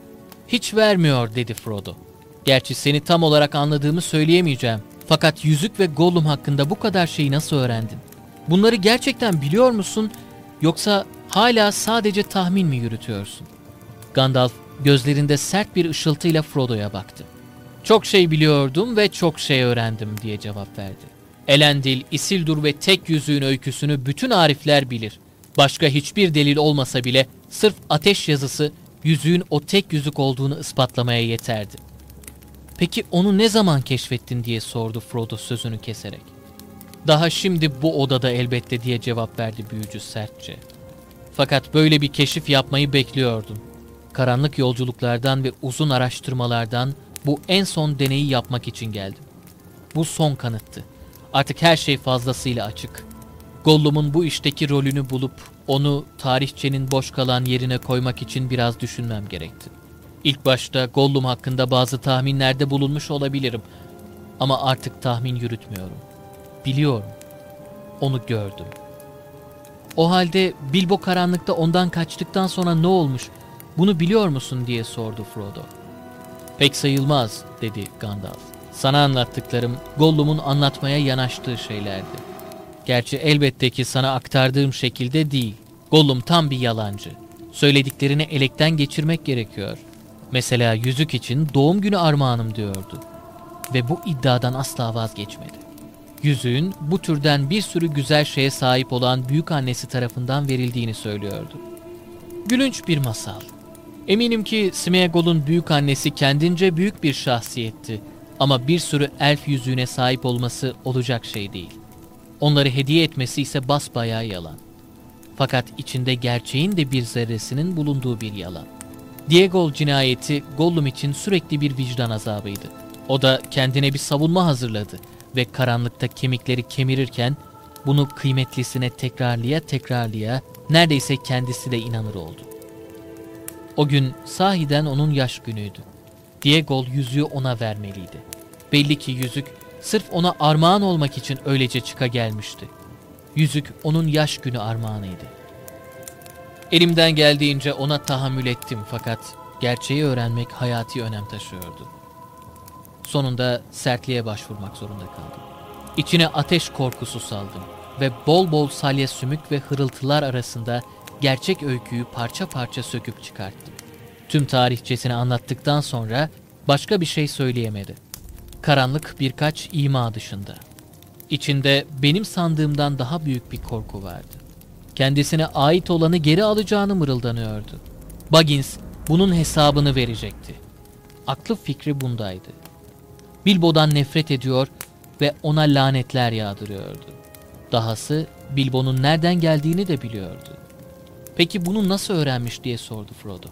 Hiç vermiyor dedi Frodo. Gerçi seni tam olarak anladığımı söyleyemeyeceğim. Fakat yüzük ve Gollum hakkında bu kadar şeyi nasıl öğrendin? Bunları gerçekten biliyor musun? Yoksa hala sadece tahmin mi yürütüyorsun? Gandalf gözlerinde sert bir ışıltıyla Frodo'ya baktı. Çok şey biliyordum ve çok şey öğrendim diye cevap verdi. Elendil, Isildur ve tek yüzüğün öyküsünü bütün arifler bilir. Başka hiçbir delil olmasa bile sırf ateş yazısı yüzüğün o tek yüzük olduğunu ispatlamaya yeterdi. Peki onu ne zaman keşfettin diye sordu Frodo sözünü keserek. Daha şimdi bu odada elbette diye cevap verdi büyücü sertçe. Fakat böyle bir keşif yapmayı bekliyordum. Karanlık yolculuklardan ve uzun araştırmalardan bu en son deneyi yapmak için geldim. Bu son kanıttı. Artık her şey fazlasıyla açık. Gollum'un bu işteki rolünü bulup onu tarihçenin boş kalan yerine koymak için biraz düşünmem gerekti. İlk başta Gollum hakkında bazı tahminlerde bulunmuş olabilirim. Ama artık tahmin yürütmüyorum. Biliyorum. Onu gördüm. O halde Bilbo karanlıkta ondan kaçtıktan sonra ne olmuş? Bunu biliyor musun diye sordu Frodo. Pek sayılmaz dedi Gandalf. Sana anlattıklarım Gollum'un anlatmaya yanaştığı şeylerdi. Gerçi elbette ki sana aktardığım şekilde değil. Gollum tam bir yalancı. Söylediklerini elekten geçirmek gerekiyor. Mesela yüzük için doğum günü armağanım diyordu. Ve bu iddiadan asla vazgeçmedi. Yüzüğün bu türden bir sürü güzel şeye sahip olan büyük annesi tarafından verildiğini söylüyordu. Gülünç bir masal. Eminim ki Smeagol'un büyük annesi kendince büyük bir şahsiyetti. Ama bir sürü elf yüzüğüne sahip olması olacak şey değil. Onları hediye etmesi ise basbayağı yalan. Fakat içinde gerçeğin de bir zerresinin bulunduğu bir yalan. Diegol cinayeti Gollum için sürekli bir vicdan azabıydı. O da kendine bir savunma hazırladı ve karanlıkta kemikleri kemirirken bunu kıymetlisine tekrarlaya tekrarlaya neredeyse kendisi de inanır oldu. O gün sahiden onun yaş günüydü. Diegol yüzüğü ona vermeliydi. Belli ki yüzük sırf ona armağan olmak için öylece çıka gelmişti. Yüzük onun yaş günü armağanıydı. Elimden geldiğince ona tahammül ettim fakat gerçeği öğrenmek hayati önem taşıyordu. Sonunda sertliğe başvurmak zorunda kaldım. İçine ateş korkusu saldım ve bol bol salya sümük ve hırıltılar arasında gerçek öyküyü parça parça söküp çıkarttım. Tüm tarihçesini anlattıktan sonra başka bir şey söyleyemedi. Karanlık birkaç ima dışında. İçinde benim sandığımdan daha büyük bir korku vardı. Kendisine ait olanı geri alacağını mırıldanıyordu. Baggins bunun hesabını verecekti. Aklı fikri bundaydı. Bilbo'dan nefret ediyor ve ona lanetler yağdırıyordu. Dahası Bilbo'nun nereden geldiğini de biliyordu. Peki bunu nasıl öğrenmiş diye sordu Frodo.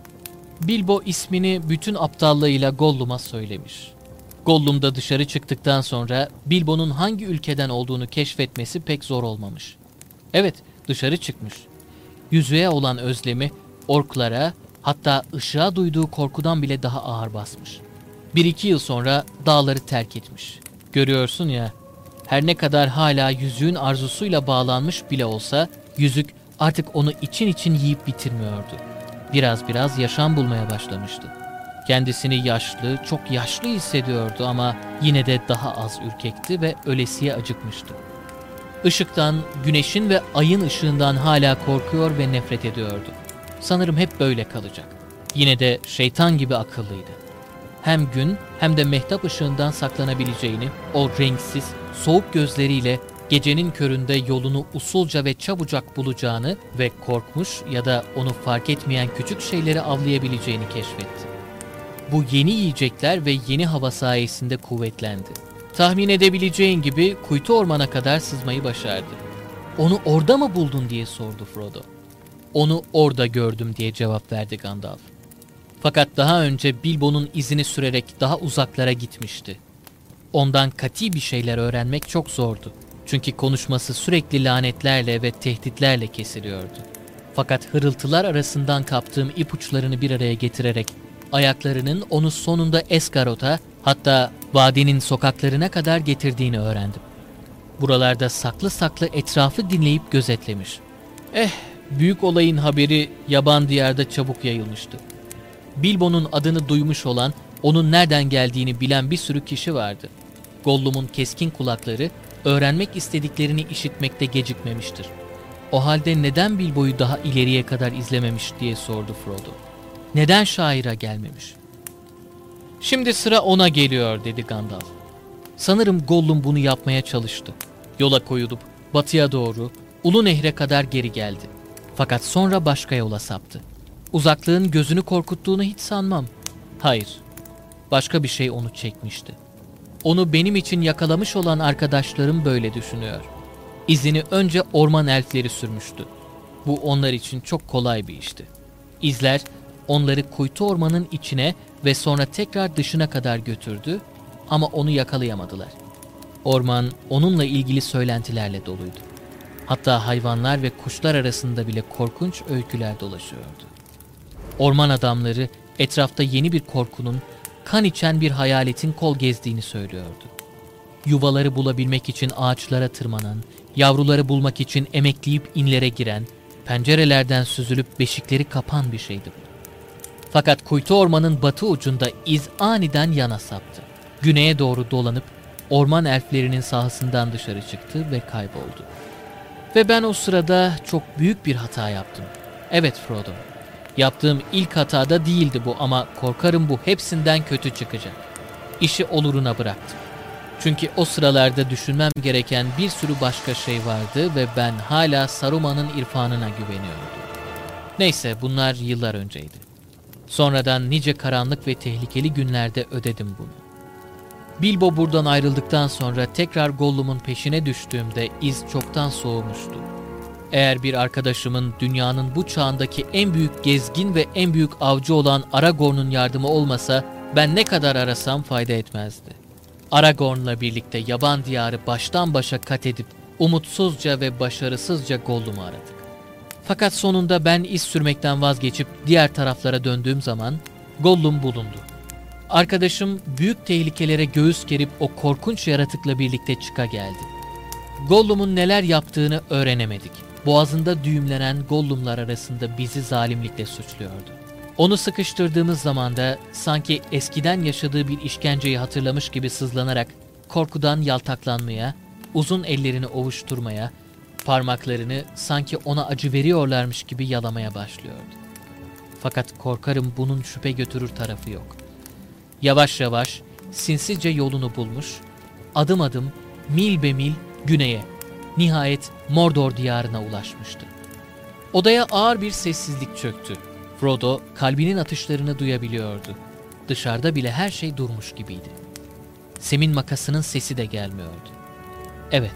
Bilbo ismini bütün aptallığıyla Gollum'a söylemiş. Gollum da dışarı çıktıktan sonra Bilbo'nun hangi ülkeden olduğunu keşfetmesi pek zor olmamış. Evet, dışarı çıkmış. Yüzüğe olan özlemi orklara, hatta ışığa duyduğu korkudan bile daha ağır basmış. Bir iki yıl sonra dağları terk etmiş. Görüyorsun ya, her ne kadar hala yüzüğün arzusuyla bağlanmış bile olsa, yüzük artık onu için için yiyip bitirmiyordu. Biraz biraz yaşam bulmaya başlamıştı. Kendisini yaşlı, çok yaşlı hissediyordu ama yine de daha az ürkekti ve ölesiye acıkmıştı. Işıktan, güneşin ve ayın ışığından hala korkuyor ve nefret ediyordu. Sanırım hep böyle kalacak. Yine de şeytan gibi akıllıydı. Hem gün hem de mehtap ışığından saklanabileceğini, o renksiz, soğuk gözleriyle gecenin köründe yolunu usulca ve çabucak bulacağını ve korkmuş ya da onu fark etmeyen küçük şeyleri avlayabileceğini keşfetti. Bu yeni yiyecekler ve yeni hava sayesinde kuvvetlendi. Tahmin edebileceğin gibi kuytu ormana kadar sızmayı başardı. "Onu orada mı buldun?" diye sordu Frodo. "Onu orada gördüm." diye cevap verdi Gandalf. Fakat daha önce Bilbo'nun izini sürerek daha uzaklara gitmişti. Ondan kati bir şeyler öğrenmek çok zordu. Çünkü konuşması sürekli lanetlerle ve tehditlerle kesiliyordu. Fakat hırıltılar arasından kaptığım ipuçlarını bir araya getirerek ayaklarının onu sonunda Eskarot'a, hatta vadinin sokaklarına kadar getirdiğini öğrendim. Buralarda saklı saklı etrafı dinleyip gözetlemiş. Eh, büyük olayın haberi yaban diyarda çabuk yayılmıştı. Bilbo'nun adını duymuş olan, onun nereden geldiğini bilen bir sürü kişi vardı. Gollum'un keskin kulakları öğrenmek istediklerini işitmekte gecikmemiştir. O halde neden Bilbo'yu daha ileriye kadar izlememiş diye sordu Frodo. Neden şaira gelmemiş? "Şimdi sıra ona geliyor," dedi Gandalf. Sanırım Gollum bunu yapmaya çalıştı. Yola koyulup batıya doğru Ulu Nehre kadar geri geldi. Fakat sonra başka yola saptı. Uzaklığın gözünü korkuttuğunu hiç sanmam. Hayır, başka bir şey onu çekmişti. Onu benim için yakalamış olan arkadaşlarım böyle düşünüyor. İzini önce orman elfleri sürmüştü. Bu onlar için çok kolay bir işti. İzler onları kuytu ormanın içine ve sonra tekrar dışına kadar götürdü ama onu yakalayamadılar. Orman onunla ilgili söylentilerle doluydu. Hatta hayvanlar ve kuşlar arasında bile korkunç öyküler dolaşıyordu. Orman adamları etrafta yeni bir korkunun, kan içen bir hayaletin kol gezdiğini söylüyordu. Yuvaları bulabilmek için ağaçlara tırmanan, yavruları bulmak için emekleyip inlere giren, pencerelerden süzülüp beşikleri kapan bir şeydi bu. Fakat kuytu ormanın batı ucunda iz aniden yana saptı. Güneye doğru dolanıp orman elflerinin sahasından dışarı çıktı ve kayboldu. Ve ben o sırada çok büyük bir hata yaptım. Evet Frodo, yaptığım ilk hatada değildi bu ama korkarım bu hepsinden kötü çıkacak. İşi oluruna bıraktım. Çünkü o sıralarda düşünmem gereken bir sürü başka şey vardı ve ben hala Saruman'ın irfanına güveniyordum. Neyse, bunlar yıllar önceydi. Sonradan nice karanlık ve tehlikeli günlerde ödedim bunu. Bilbo buradan ayrıldıktan sonra tekrar Gollum'un peşine düştüğümde iz çoktan soğumuştu. Eğer bir arkadaşımın dünyanın bu çağındaki en büyük gezgin ve en büyük avcı olan Aragorn'un yardımı olmasa ben ne kadar arasam fayda etmezdi. Aragorn'la birlikte yaban diyarı baştan başa kat edip umutsuzca ve başarısızca Gollum'u aradık. Fakat sonunda ben iz sürmekten vazgeçip diğer taraflara döndüğüm zaman Gollum bulundu. Arkadaşım büyük tehlikelere göğüs gerip o korkunç yaratıkla birlikte çıka geldi. Gollum'un neler yaptığını öğrenemedik. Boğazında düğümlenen Gollumlar arasında bizi zalimlikle suçluyordu. Onu sıkıştırdığımız zaman da sanki eskiden yaşadığı bir işkenceyi hatırlamış gibi sızlanarak korkudan yaltaklanmaya, uzun ellerini ovuşturmaya, parmaklarını sanki ona acı veriyorlarmış gibi yalamaya başlıyordu. Fakat korkarım bunun şüphe götürür tarafı yok. Yavaş yavaş, sinsice yolunu bulmuş, adım adım, mil be mil güneye, nihayet Mordor diyarına ulaşmıştı. Odaya ağır bir sessizlik çöktü. Frodo kalbinin atışlarını duyabiliyordu. Dışarıda bile her şey durmuş gibiydi. Sem'in makasının sesi de gelmiyordu. Evet,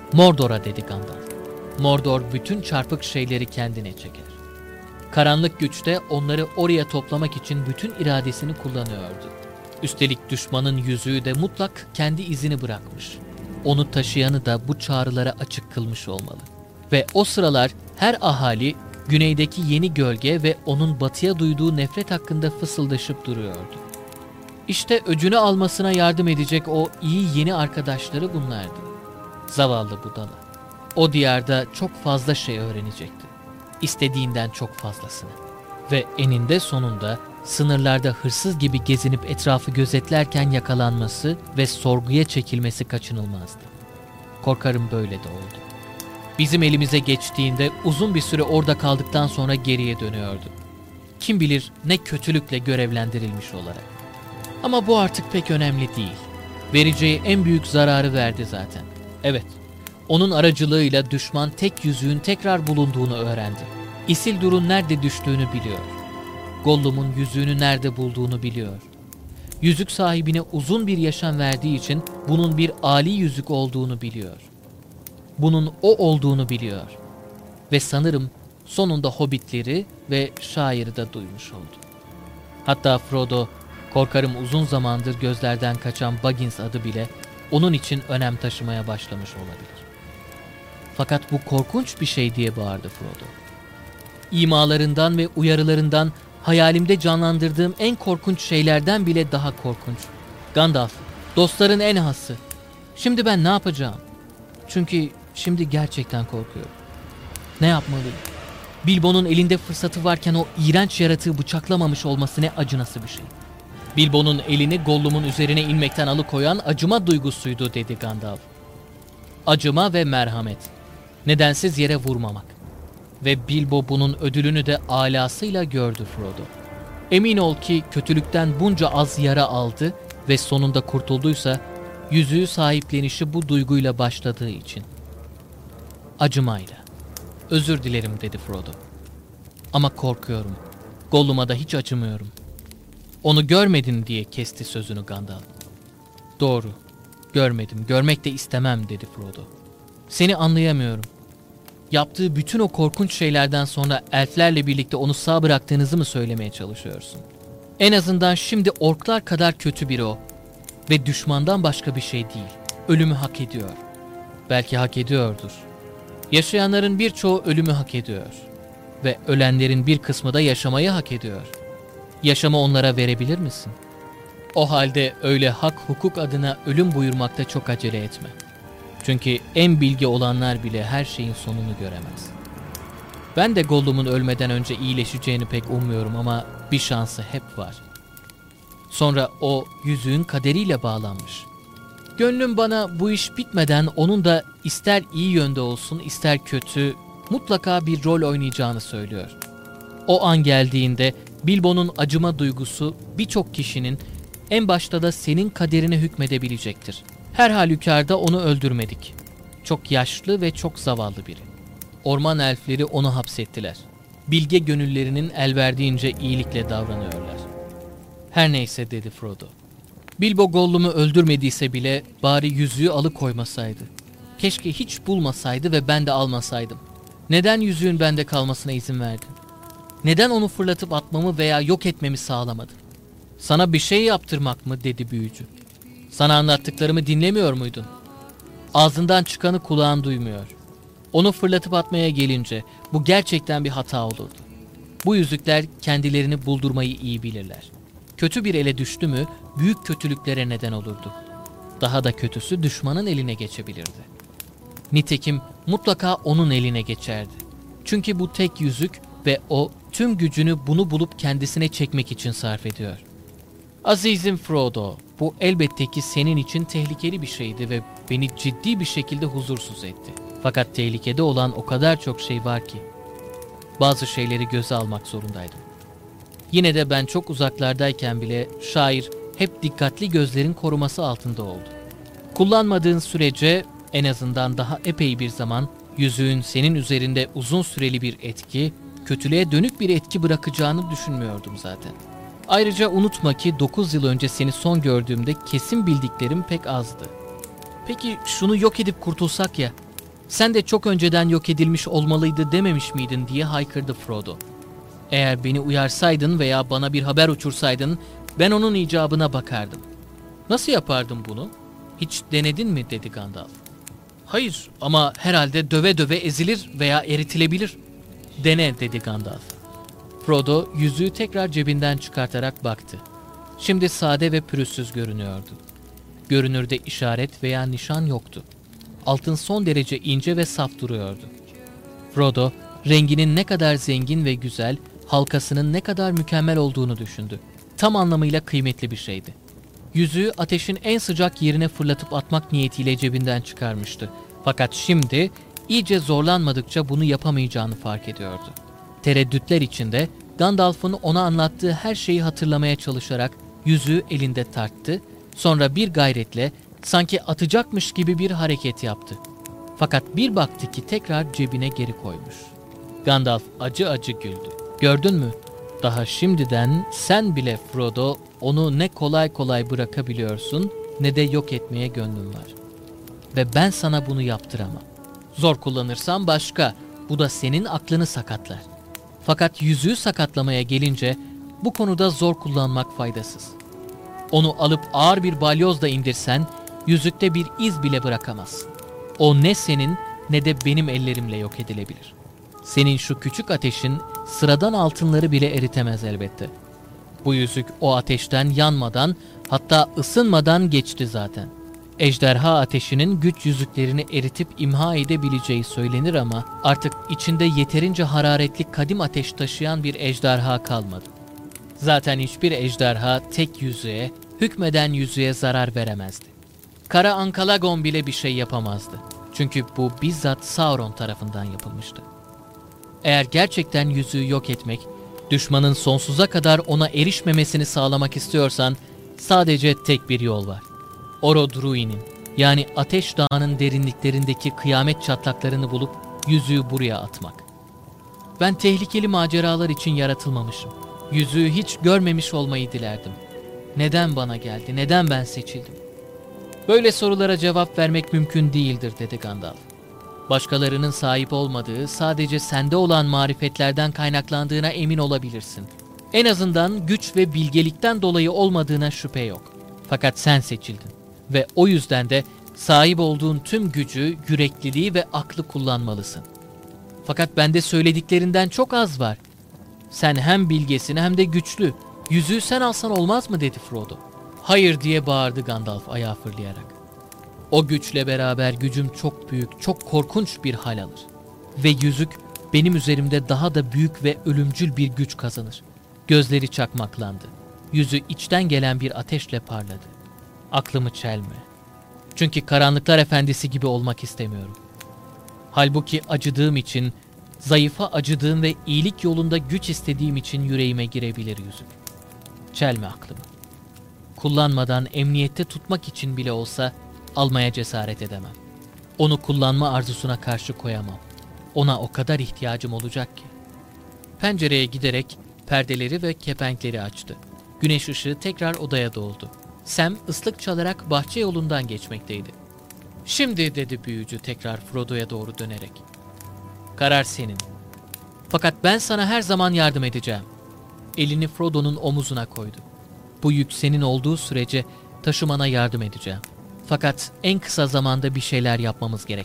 Mordor'a dedi Gandalf. Mordor bütün çarpık şeyleri kendine çeker. Karanlık güçte onları oraya toplamak için bütün iradesini kullanıyordu. Üstelik düşmanın yüzüğü de mutlak kendi izini bırakmış. Onu taşıyanı da bu çağrılara açık kılmış olmalı. Ve o sıralar her ahali güneydeki yeni gölge ve onun batıya duyduğu nefret hakkında fısıldaşıp duruyordu. İşte öcünü almasına yardım edecek o iyi yeni arkadaşları bunlardı. Zavallı budala. O diyarda çok fazla şey öğrenecekti. İstediğinden çok fazlasını. Ve eninde sonunda sınırlarda hırsız gibi gezinip etrafı gözetlerken yakalanması ve sorguya çekilmesi kaçınılmazdı. Korkarım böyle de oldu. Bizim elimize geçtiğinde uzun bir süre orada kaldıktan sonra geriye dönüyordu. Kim bilir ne kötülükle görevlendirilmiş olarak. Ama bu artık pek önemli değil. Vereceği en büyük zararı verdi zaten. Evet, onun aracılığıyla düşman tek yüzüğün tekrar bulunduğunu öğrendi. Isildur'un nerede düştüğünü biliyor. Gollum'un yüzüğünü nerede bulduğunu biliyor. Yüzük sahibine uzun bir yaşam verdiği için bunun bir âli yüzük olduğunu biliyor. Bunun o olduğunu biliyor. Ve sanırım sonunda hobbitleri ve şairi de duymuş oldu. Hatta Frodo, korkarım uzun zamandır gözlerden kaçan Baggins adı bile onun için önem taşımaya başlamış olabilir. Fakat bu korkunç bir şey diye bağırdı Frodo. İmalarından ve uyarılarından hayalimde canlandırdığım en korkunç şeylerden bile daha korkunç. Gandalf, dostların en hası. Şimdi ben ne yapacağım? Çünkü şimdi gerçekten korkuyorum. Ne yapmalıyım? Bilbo'nun elinde fırsatı varken o iğrenç yaratığı bıçaklamamış olması ne acınası bir şey. Bilbo'nun elini Gollum'un üzerine inmekten alıkoyan acıma duygusuydu dedi Gandalf. Acıma ve merhamet. Nedensiz yere vurmamak. Ve Bilbo bunun ödülünü de alasıyla gördü Frodo. Emin ol ki kötülükten bunca az yara aldı ve sonunda kurtulduysa yüzüğü sahiplenişi bu duyguyla başladığı için. Acımayla. Özür dilerim dedi Frodo. Ama korkuyorum. Gollum'a da hiç acımıyorum. Onu görmedin diye kesti sözünü Gandalf. Doğru. Görmedim. Görmek de istemem dedi Frodo. Seni anlayamıyorum. Yaptığı bütün o korkunç şeylerden sonra elflerle birlikte onu sağ bıraktığınızı mı söylemeye çalışıyorsun? En azından şimdi orklar kadar kötü biri o. Ve düşmandan başka bir şey değil. Ölümü hak ediyor. Belki hak ediyordur. Yaşayanların birçoğu ölümü hak ediyor. Ve ölenlerin bir kısmı da yaşamayı hak ediyor. Yaşamı onlara verebilir misin? O halde öyle hak hukuk adına ölüm buyurmakta çok acele etme. Çünkü en bilge olanlar bile her şeyin sonunu göremez. Ben de Gollum'un ölmeden önce iyileşeceğini pek ummuyorum ama bir şansı hep var. Sonra o yüzüğün kaderiyle bağlanmış. Gönlüm bana bu iş bitmeden onun da ister iyi yönde olsun ister kötü mutlaka bir rol oynayacağını söylüyor. O an geldiğinde Bilbo'nun acıma duygusu birçok kişinin en başta da senin kaderine hükmedebilecektir. Her halükarda onu öldürmedik. Çok yaşlı ve çok zavallı biri. Orman elfleri onu hapsettiler. Bilge gönüllerinin el verdiğince iyilikle davranıyorlar. Her neyse dedi Frodo. Bilbo Gollum'u öldürmediyse bile bari yüzüğü alıkoymasaydı. Keşke hiç bulmasaydı ve ben de almasaydım. Neden yüzüğün bende kalmasına izin verdin? Neden onu fırlatıp atmamı veya yok etmemi sağlamadın? Sana bir şey yaptırmak mı dedi büyücü. Sana anlattıklarımı dinlemiyor muydun? Ağzından çıkanı kulağın duymuyor. Onu fırlatıp atmaya gelince bu gerçekten bir hata olurdu. Bu yüzükler kendilerini buldurmayı iyi bilirler. Kötü bir ele düştü mü büyük kötülüklere neden olurdu. Daha da kötüsü düşmanın eline geçebilirdi. Nitekim mutlaka onun eline geçerdi. Çünkü bu tek yüzük ve o tüm gücünü bunu bulup kendisine çekmek için sarf ediyor. Azizim Frodo, bu elbette ki senin için tehlikeli bir şeydi ve beni ciddi bir şekilde huzursuz etti. Fakat tehlikede olan o kadar çok şey var ki bazı şeyleri göze almak zorundaydım. Yine de ben çok uzaklardayken bile şair hep dikkatli gözlerin koruması altında oldu. Kullanmadığın sürece en azından daha epey bir zaman yüzüğün senin üzerinde uzun süreli bir etki, kötülüğe dönük bir etki bırakacağını düşünmüyordum zaten. Ayrıca unutma ki dokuz yıl önce seni son gördüğümde kesin bildiklerim pek azdı. Peki şunu yok edip kurtulsak ya, Sen de çok önceden yok edilmiş olmalıydı dememiş miydin diye haykırdı Frodo. Eğer beni uyarsaydın veya bana bir haber uçursaydın ben onun icabına bakardım. Nasıl yapardım bunu? Hiç denedin mi dedi Gandalf. Hayır ama herhalde döve döve ezilir veya eritilebilir. Dene dedi Gandalf. Frodo yüzüğü tekrar cebinden çıkartarak baktı. Şimdi sade ve pürüzsüz görünüyordu. Görünürde işaret veya nişan yoktu. Altın son derece ince ve saf duruyordu. Frodo, renginin ne kadar zengin ve güzel, halkasının ne kadar mükemmel olduğunu düşündü. Tam anlamıyla kıymetli bir şeydi. Yüzüğü ateşin en sıcak yerine fırlatıp atmak niyetiyle cebinden çıkarmıştı. Fakat şimdi iyice zorlanmadıkça bunu yapamayacağını fark ediyordu. Tereddütler içinde Gandalf'ın ona anlattığı her şeyi hatırlamaya çalışarak yüzüğü elinde tarttı, sonra bir gayretle sanki atacakmış gibi bir hareket yaptı. Fakat bir baktı ki tekrar cebine geri koymuş. Gandalf acı acı güldü. Gördün mü? Daha şimdiden sen bile Frodo onu ne kolay kolay bırakabiliyorsun ne de yok etmeye gönlün var. Ve ben sana bunu yaptıramam. Zor kullanırsan başka, bu da senin aklını sakatlar. Fakat yüzüğü sakatlamaya gelince bu konuda zor kullanmak faydasız. Onu alıp ağır bir balyozla indirsen yüzükte bir iz bile bırakamazsın. O ne senin ne de benim ellerimle yok edilebilir. Senin şu küçük ateşin sıradan altınları bile eritemez elbette. Bu yüzük o ateşten yanmadan, hatta ısınmadan geçti zaten. Ejderha ateşinin güç yüzüklerini eritip imha edebileceği söylenir ama artık içinde yeterince hararetli kadim ateş taşıyan bir ejderha kalmadı. Zaten hiçbir ejderha tek yüzüğe, hükmeden yüzüğe zarar veremezdi. Kara Ankalagon bile bir şey yapamazdı. Çünkü bu bizzat Sauron tarafından yapılmıştı. Eğer gerçekten yüzüğü yok etmek, düşmanın sonsuza kadar ona erişmemesini sağlamak istiyorsan sadece tek bir yol var. Orodruin'in yani Ateş Dağı'nın derinliklerindeki kıyamet çatlaklarını bulup yüzüğü buraya atmak. Ben tehlikeli maceralar için yaratılmamışım. Yüzüğü hiç görmemiş olmayı dilerdim. Neden bana geldi? Neden ben seçildim? Böyle sorulara cevap vermek mümkün değildir dedi Gandalf. Başkalarının sahip olmadığı, sadece sende olan marifetlerden kaynaklandığına emin olabilirsin. En azından güç ve bilgelikten dolayı olmadığına şüphe yok. Fakat sen seçildin ve o yüzden de sahip olduğun tüm gücü, yürekliliği ve aklı kullanmalısın. Fakat bende söylediklerinden çok az var. Sen hem bilgesin hem de güçlü. Yüzüğü sen alsan olmaz mı dedi Frodo. Hayır diye bağırdı Gandalf ayağa fırlayarak. O güçle beraber gücüm çok büyük, çok korkunç bir hal alır. Ve yüzük benim üzerimde daha da büyük ve ölümcül bir güç kazanır. Gözleri çakmaklandı. Yüzü içten gelen bir ateşle parladı. Aklımı çelme. Çünkü karanlıklar efendisi gibi olmak istemiyorum. Halbuki acıdığım için, zayıfa acıdığım ve iyilik yolunda güç istediğim için yüreğime girebilir yüzük. Çelme aklımı. Kullanmadan emniyette tutmak için bile olsa almaya cesaret edemem. Onu kullanma arzusuna karşı koyamam. Ona o kadar ihtiyacım olacak ki. Pencereye giderek perdeleri ve kepenkleri açtı. Güneş ışığı tekrar odaya doldu. Sam ıslık çalarak bahçe yolundan geçmekteydi. Şimdi dedi büyücü tekrar Frodo'ya doğru dönerek. Karar senin. Fakat ben sana her zaman yardım edeceğim. Elini Frodo'nun omuzuna koydu. Bu yük senin olduğu sürece taşımana yardım edeceğim. Fakat en kısa zamanda bir şeyler yapmamız gerek.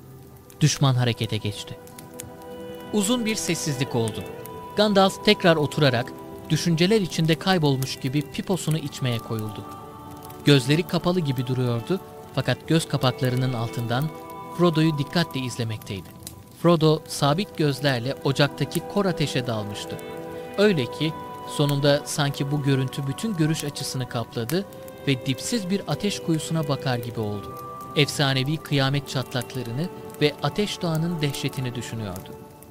Düşman harekete geçti. Uzun bir sessizlik oldu. Gandalf tekrar oturarak düşünceler içinde kaybolmuş gibi piposunu içmeye koyuldu. Gözleri kapalı gibi duruyordu fakat göz kapaklarının altından Frodo'yu dikkatle izlemekteydi. Frodo sabit gözlerle ocaktaki kor ateşe dalmıştı. Öyle ki sonunda sanki bu görüntü bütün görüş açısını kapladı ve dipsiz bir ateş kuyusuna bakar gibi oldu. Efsanevi kıyamet çatlaklarını ve Ateş Dağı'nın dehşetini düşünüyordu.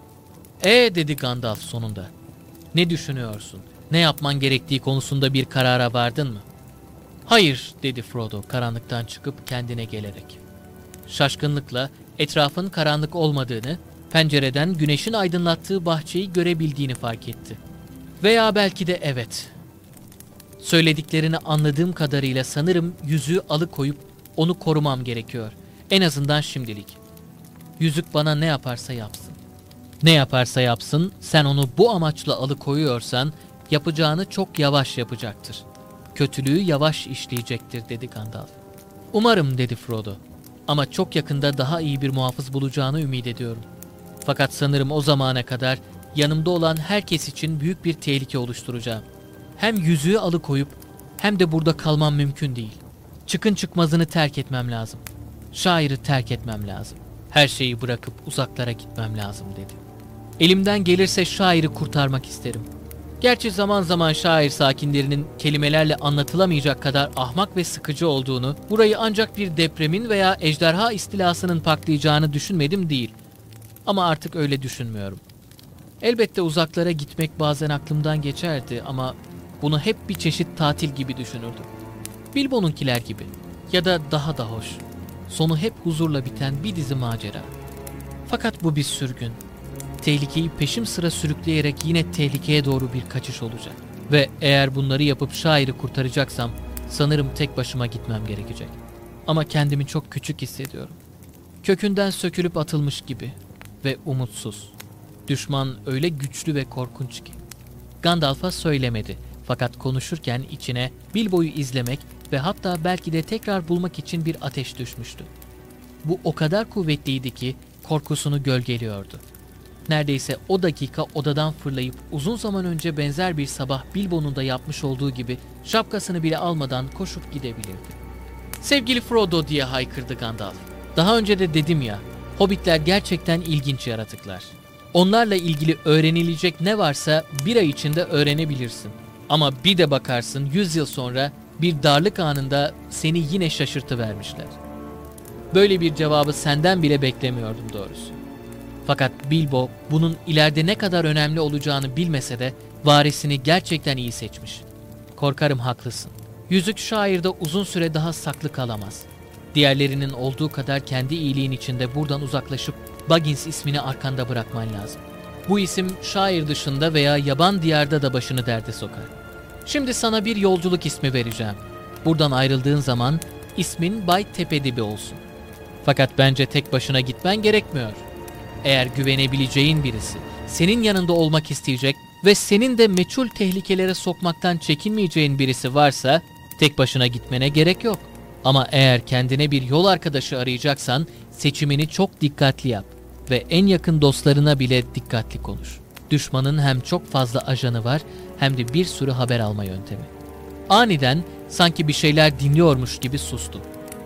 "Ee" dedi Gandalf sonunda. "Ne düşünüyorsun? Ne yapman gerektiği konusunda bir karara vardın mı?" "Hayır" dedi Frodo karanlıktan çıkıp kendine gelerek. Şaşkınlıkla etrafın karanlık olmadığını, pencereden güneşin aydınlattığı bahçeyi görebildiğini fark etti. Veya belki de evet. Söylediklerini anladığım kadarıyla sanırım yüzüğü alıkoyup onu korumam gerekiyor. En azından şimdilik. Yüzük bana ne yaparsa yapsın. Ne yaparsa yapsın, sen onu bu amaçla alıkoyuyorsan yapacağını çok yavaş yapacaktır. Kötülüğü yavaş işleyecektir dedi Gandalf. Umarım dedi Frodo. Ama çok yakında daha iyi bir muhafız bulacağını ümit ediyorum. Fakat sanırım o zamana kadar yanımda olan herkes için büyük bir tehlike oluşturacağım. Hem yüzüğü alıkoyup hem de burada kalmam mümkün değil. Çıkın çıkmazını terk etmem lazım. Şairi terk etmem lazım. Her şeyi bırakıp uzaklara gitmem lazım dedi. Elimden gelirse şairi kurtarmak isterim. Gerçi zaman zaman şair sakinlerinin kelimelerle anlatılamayacak kadar ahmak ve sıkıcı olduğunu, burayı ancak bir depremin veya ejderha istilasının paklayacağını düşünmedim değil. Ama artık öyle düşünmüyorum. Elbette uzaklara gitmek bazen aklımdan geçerdi ama bunu hep bir çeşit tatil gibi düşünürdüm. Bilbo'nunkiler gibi ya da daha da hoş. Sonu hep huzurla biten bir dizi macera. Fakat bu bir sürgün. Tehlikeyi peşim sıra sürükleyerek yine tehlikeye doğru bir kaçış olacak. Ve eğer bunları yapıp şairi kurtaracaksam sanırım tek başıma gitmem gerekecek. Ama kendimi çok küçük hissediyorum. Kökünden sökülüp atılmış gibi ve umutsuz. Düşman öyle güçlü ve korkunç ki. Gandalf'a söylemedi fakat konuşurken içine Bilbo'yu izlemek ve hatta belki de tekrar bulmak için bir ateş düşmüştü. Bu o kadar kuvvetliydi ki korkusunu gölgeliyordu. Neredeyse o dakika odadan fırlayıp uzun zaman önce benzer bir sabah Bilbo'nun da yapmış olduğu gibi şapkasını bile almadan koşup gidebilirdi. "Sevgili Frodo!" diye haykırdı Gandalf. "Daha önce de dedim ya, hobbitler gerçekten ilginç yaratıklar. Onlarla ilgili öğrenilecek ne varsa bir ay içinde öğrenebilirsin. Ama bir de bakarsın yüz yıl sonra bir darlık anında seni yine şaşırtıvermişler." Böyle bir cevabı senden bile beklemiyordum doğrusu. Fakat Bilbo bunun ileride ne kadar önemli olacağını bilmese de varisini gerçekten iyi seçmiş. Korkarım haklısın. Yüzük şairde uzun süre daha saklı kalamaz. Diğerlerinin olduğu kadar kendi iyiliğin içinde buradan uzaklaşıp Baggins ismini arkanda bırakman lazım. Bu isim şair dışında veya yaban diyarda da başını derde sokar. Şimdi sana bir yolculuk ismi vereceğim. Buradan ayrıldığın zaman ismin Bay Tepedibi olsun. Fakat bence tek başına gitmen gerekmiyor. Eğer güvenebileceğin birisi, senin yanında olmak isteyecek ve senin de meçhul tehlikelere sokmaktan çekinmeyeceğin birisi varsa tek başına gitmene gerek yok. Ama eğer kendine bir yol arkadaşı arayacaksan seçimini çok dikkatli yap ve en yakın dostlarına bile dikkatli konuş. Düşmanın hem çok fazla ajanı var hem de bir sürü haber alma yöntemi. Aniden sanki bir şeyler dinliyormuş gibi sustu.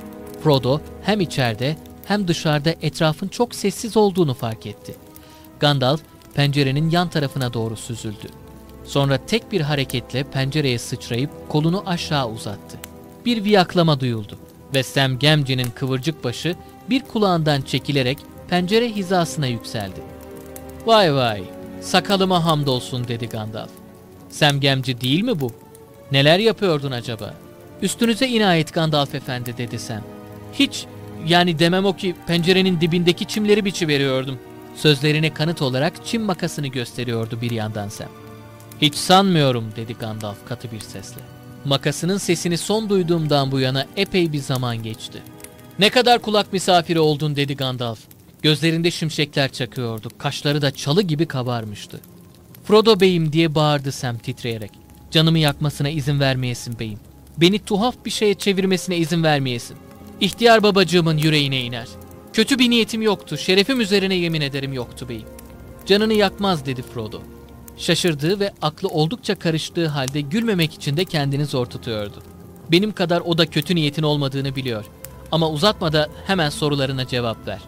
Frodo hem içeride hem dışarıda etrafın çok sessiz olduğunu fark etti. Gandalf pencerenin yan tarafına doğru süzüldü. Sonra tek bir hareketle pencereye sıçrayıp kolunu aşağı uzattı. Bir viyaklama duyuldu ve Sam Gamgee'nin kıvırcık başı bir kulağından çekilerek pencere hizasına yükseldi. "Vay vay, sakalıma hamdolsun," dedi Gandalf. "Sam Gamgee değil mi bu? Neler yapıyordun acaba?" "Üstünüze inayet Gandalf efendi," dedi Sam. "Hiç, yani demem o ki pencerenin dibindeki çimleri biçiveriyordum." Sözlerine kanıt olarak çim makasını gösteriyordu bir yandan Sam. "Hiç sanmıyorum," dedi Gandalf katı bir sesle. "Makasının sesini son duyduğumdan bu yana epey bir zaman geçti." "Ne kadar kulak misafiri oldun," dedi Gandalf. Gözlerinde şimşekler çakıyordu, kaşları da çalı gibi kabarmıştı. "Frodo beyim," diye bağırdı Sam titreyerek. "Canımı yakmasına izin vermeyesin beyim. Beni tuhaf bir şeye çevirmesine izin vermeyesin. İhtiyar babacığımın yüreğine iner. Kötü bir niyetim yoktu, şerefim üzerine yemin ederim yoktu beyim." "Canını yakmaz," dedi Frodo. Şaşırdığı ve aklı oldukça karıştığı halde gülmemek için de kendini zor tutuyordu. "Benim kadar o da kötü niyetin olmadığını biliyor. Ama uzatma da hemen sorularına cevap ver."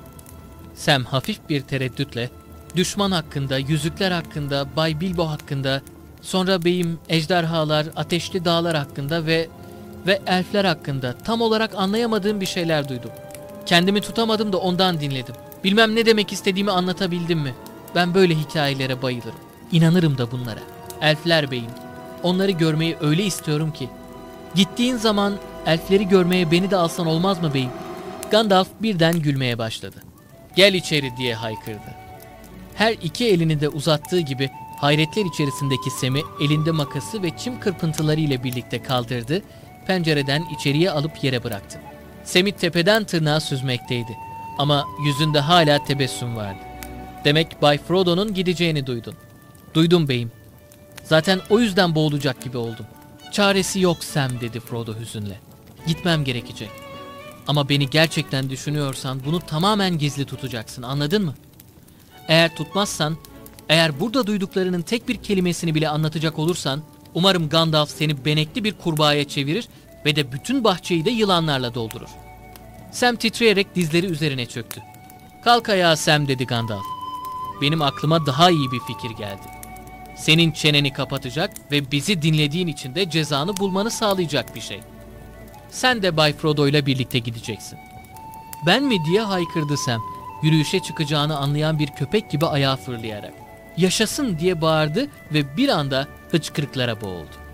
Sam hafif bir tereddütle düşman hakkında, yüzükler hakkında, Bay Bilbo hakkında, sonra beyim ejderhalar, ateşli dağlar hakkında ve ve elfler hakkında tam olarak anlayamadığım bir şeyler duydum. Kendimi tutamadım da ondan dinledim. Bilmem ne demek istediğimi anlatabildim mi? Ben böyle hikayelere bayılırım. İnanırım da bunlara. Elfler beyim. Onları görmeyi öyle istiyorum ki. Gittiğin zaman elfleri görmeye beni de alsan olmaz mı beyim? Gandalf birden gülmeye başladı. "Gel içeri," diye haykırdı. Her iki elini de uzattığı gibi hayretler içerisindeki Sam'i elinde makası ve çim kırpıntıları ile birlikte kaldırdı, pencereden içeriye alıp yere bıraktı. Sam'i tepeden tırnağa süzmekteydi. Ama yüzünde hala tebessüm vardı. Demek Bay Frodo'nun gideceğini duydun. Duydum beyim. Zaten o yüzden boğulacak gibi oldum. Çaresi yok Sam, dedi Frodo hüzünle. Gitmem gerekecek. Ama beni gerçekten düşünüyorsan bunu tamamen gizli tutacaksın, anladın mı? Eğer tutmazsan, eğer burada duyduklarının tek bir kelimesini bile anlatacak olursan, umarım Gandalf seni benekli bir kurbağaya çevirir ve de bütün bahçeyi de yılanlarla doldurur. Sam titreyerek dizleri üzerine çöktü. Kalk ayağa Sam, dedi Gandalf. Benim aklıma daha iyi bir fikir geldi. Senin çeneni kapatacak ve bizi dinlediğin için de cezanı bulmanı sağlayacak bir şey. Sen de Bay Frodo ile birlikte gideceksin. Ben mi diye haykırdı Sam, yürüyüşe çıkacağını anlayan bir köpek gibi ayağa fırlayarak. Yaşasın diye bağırdı ve bir anda hıçkırıklara boğuldu.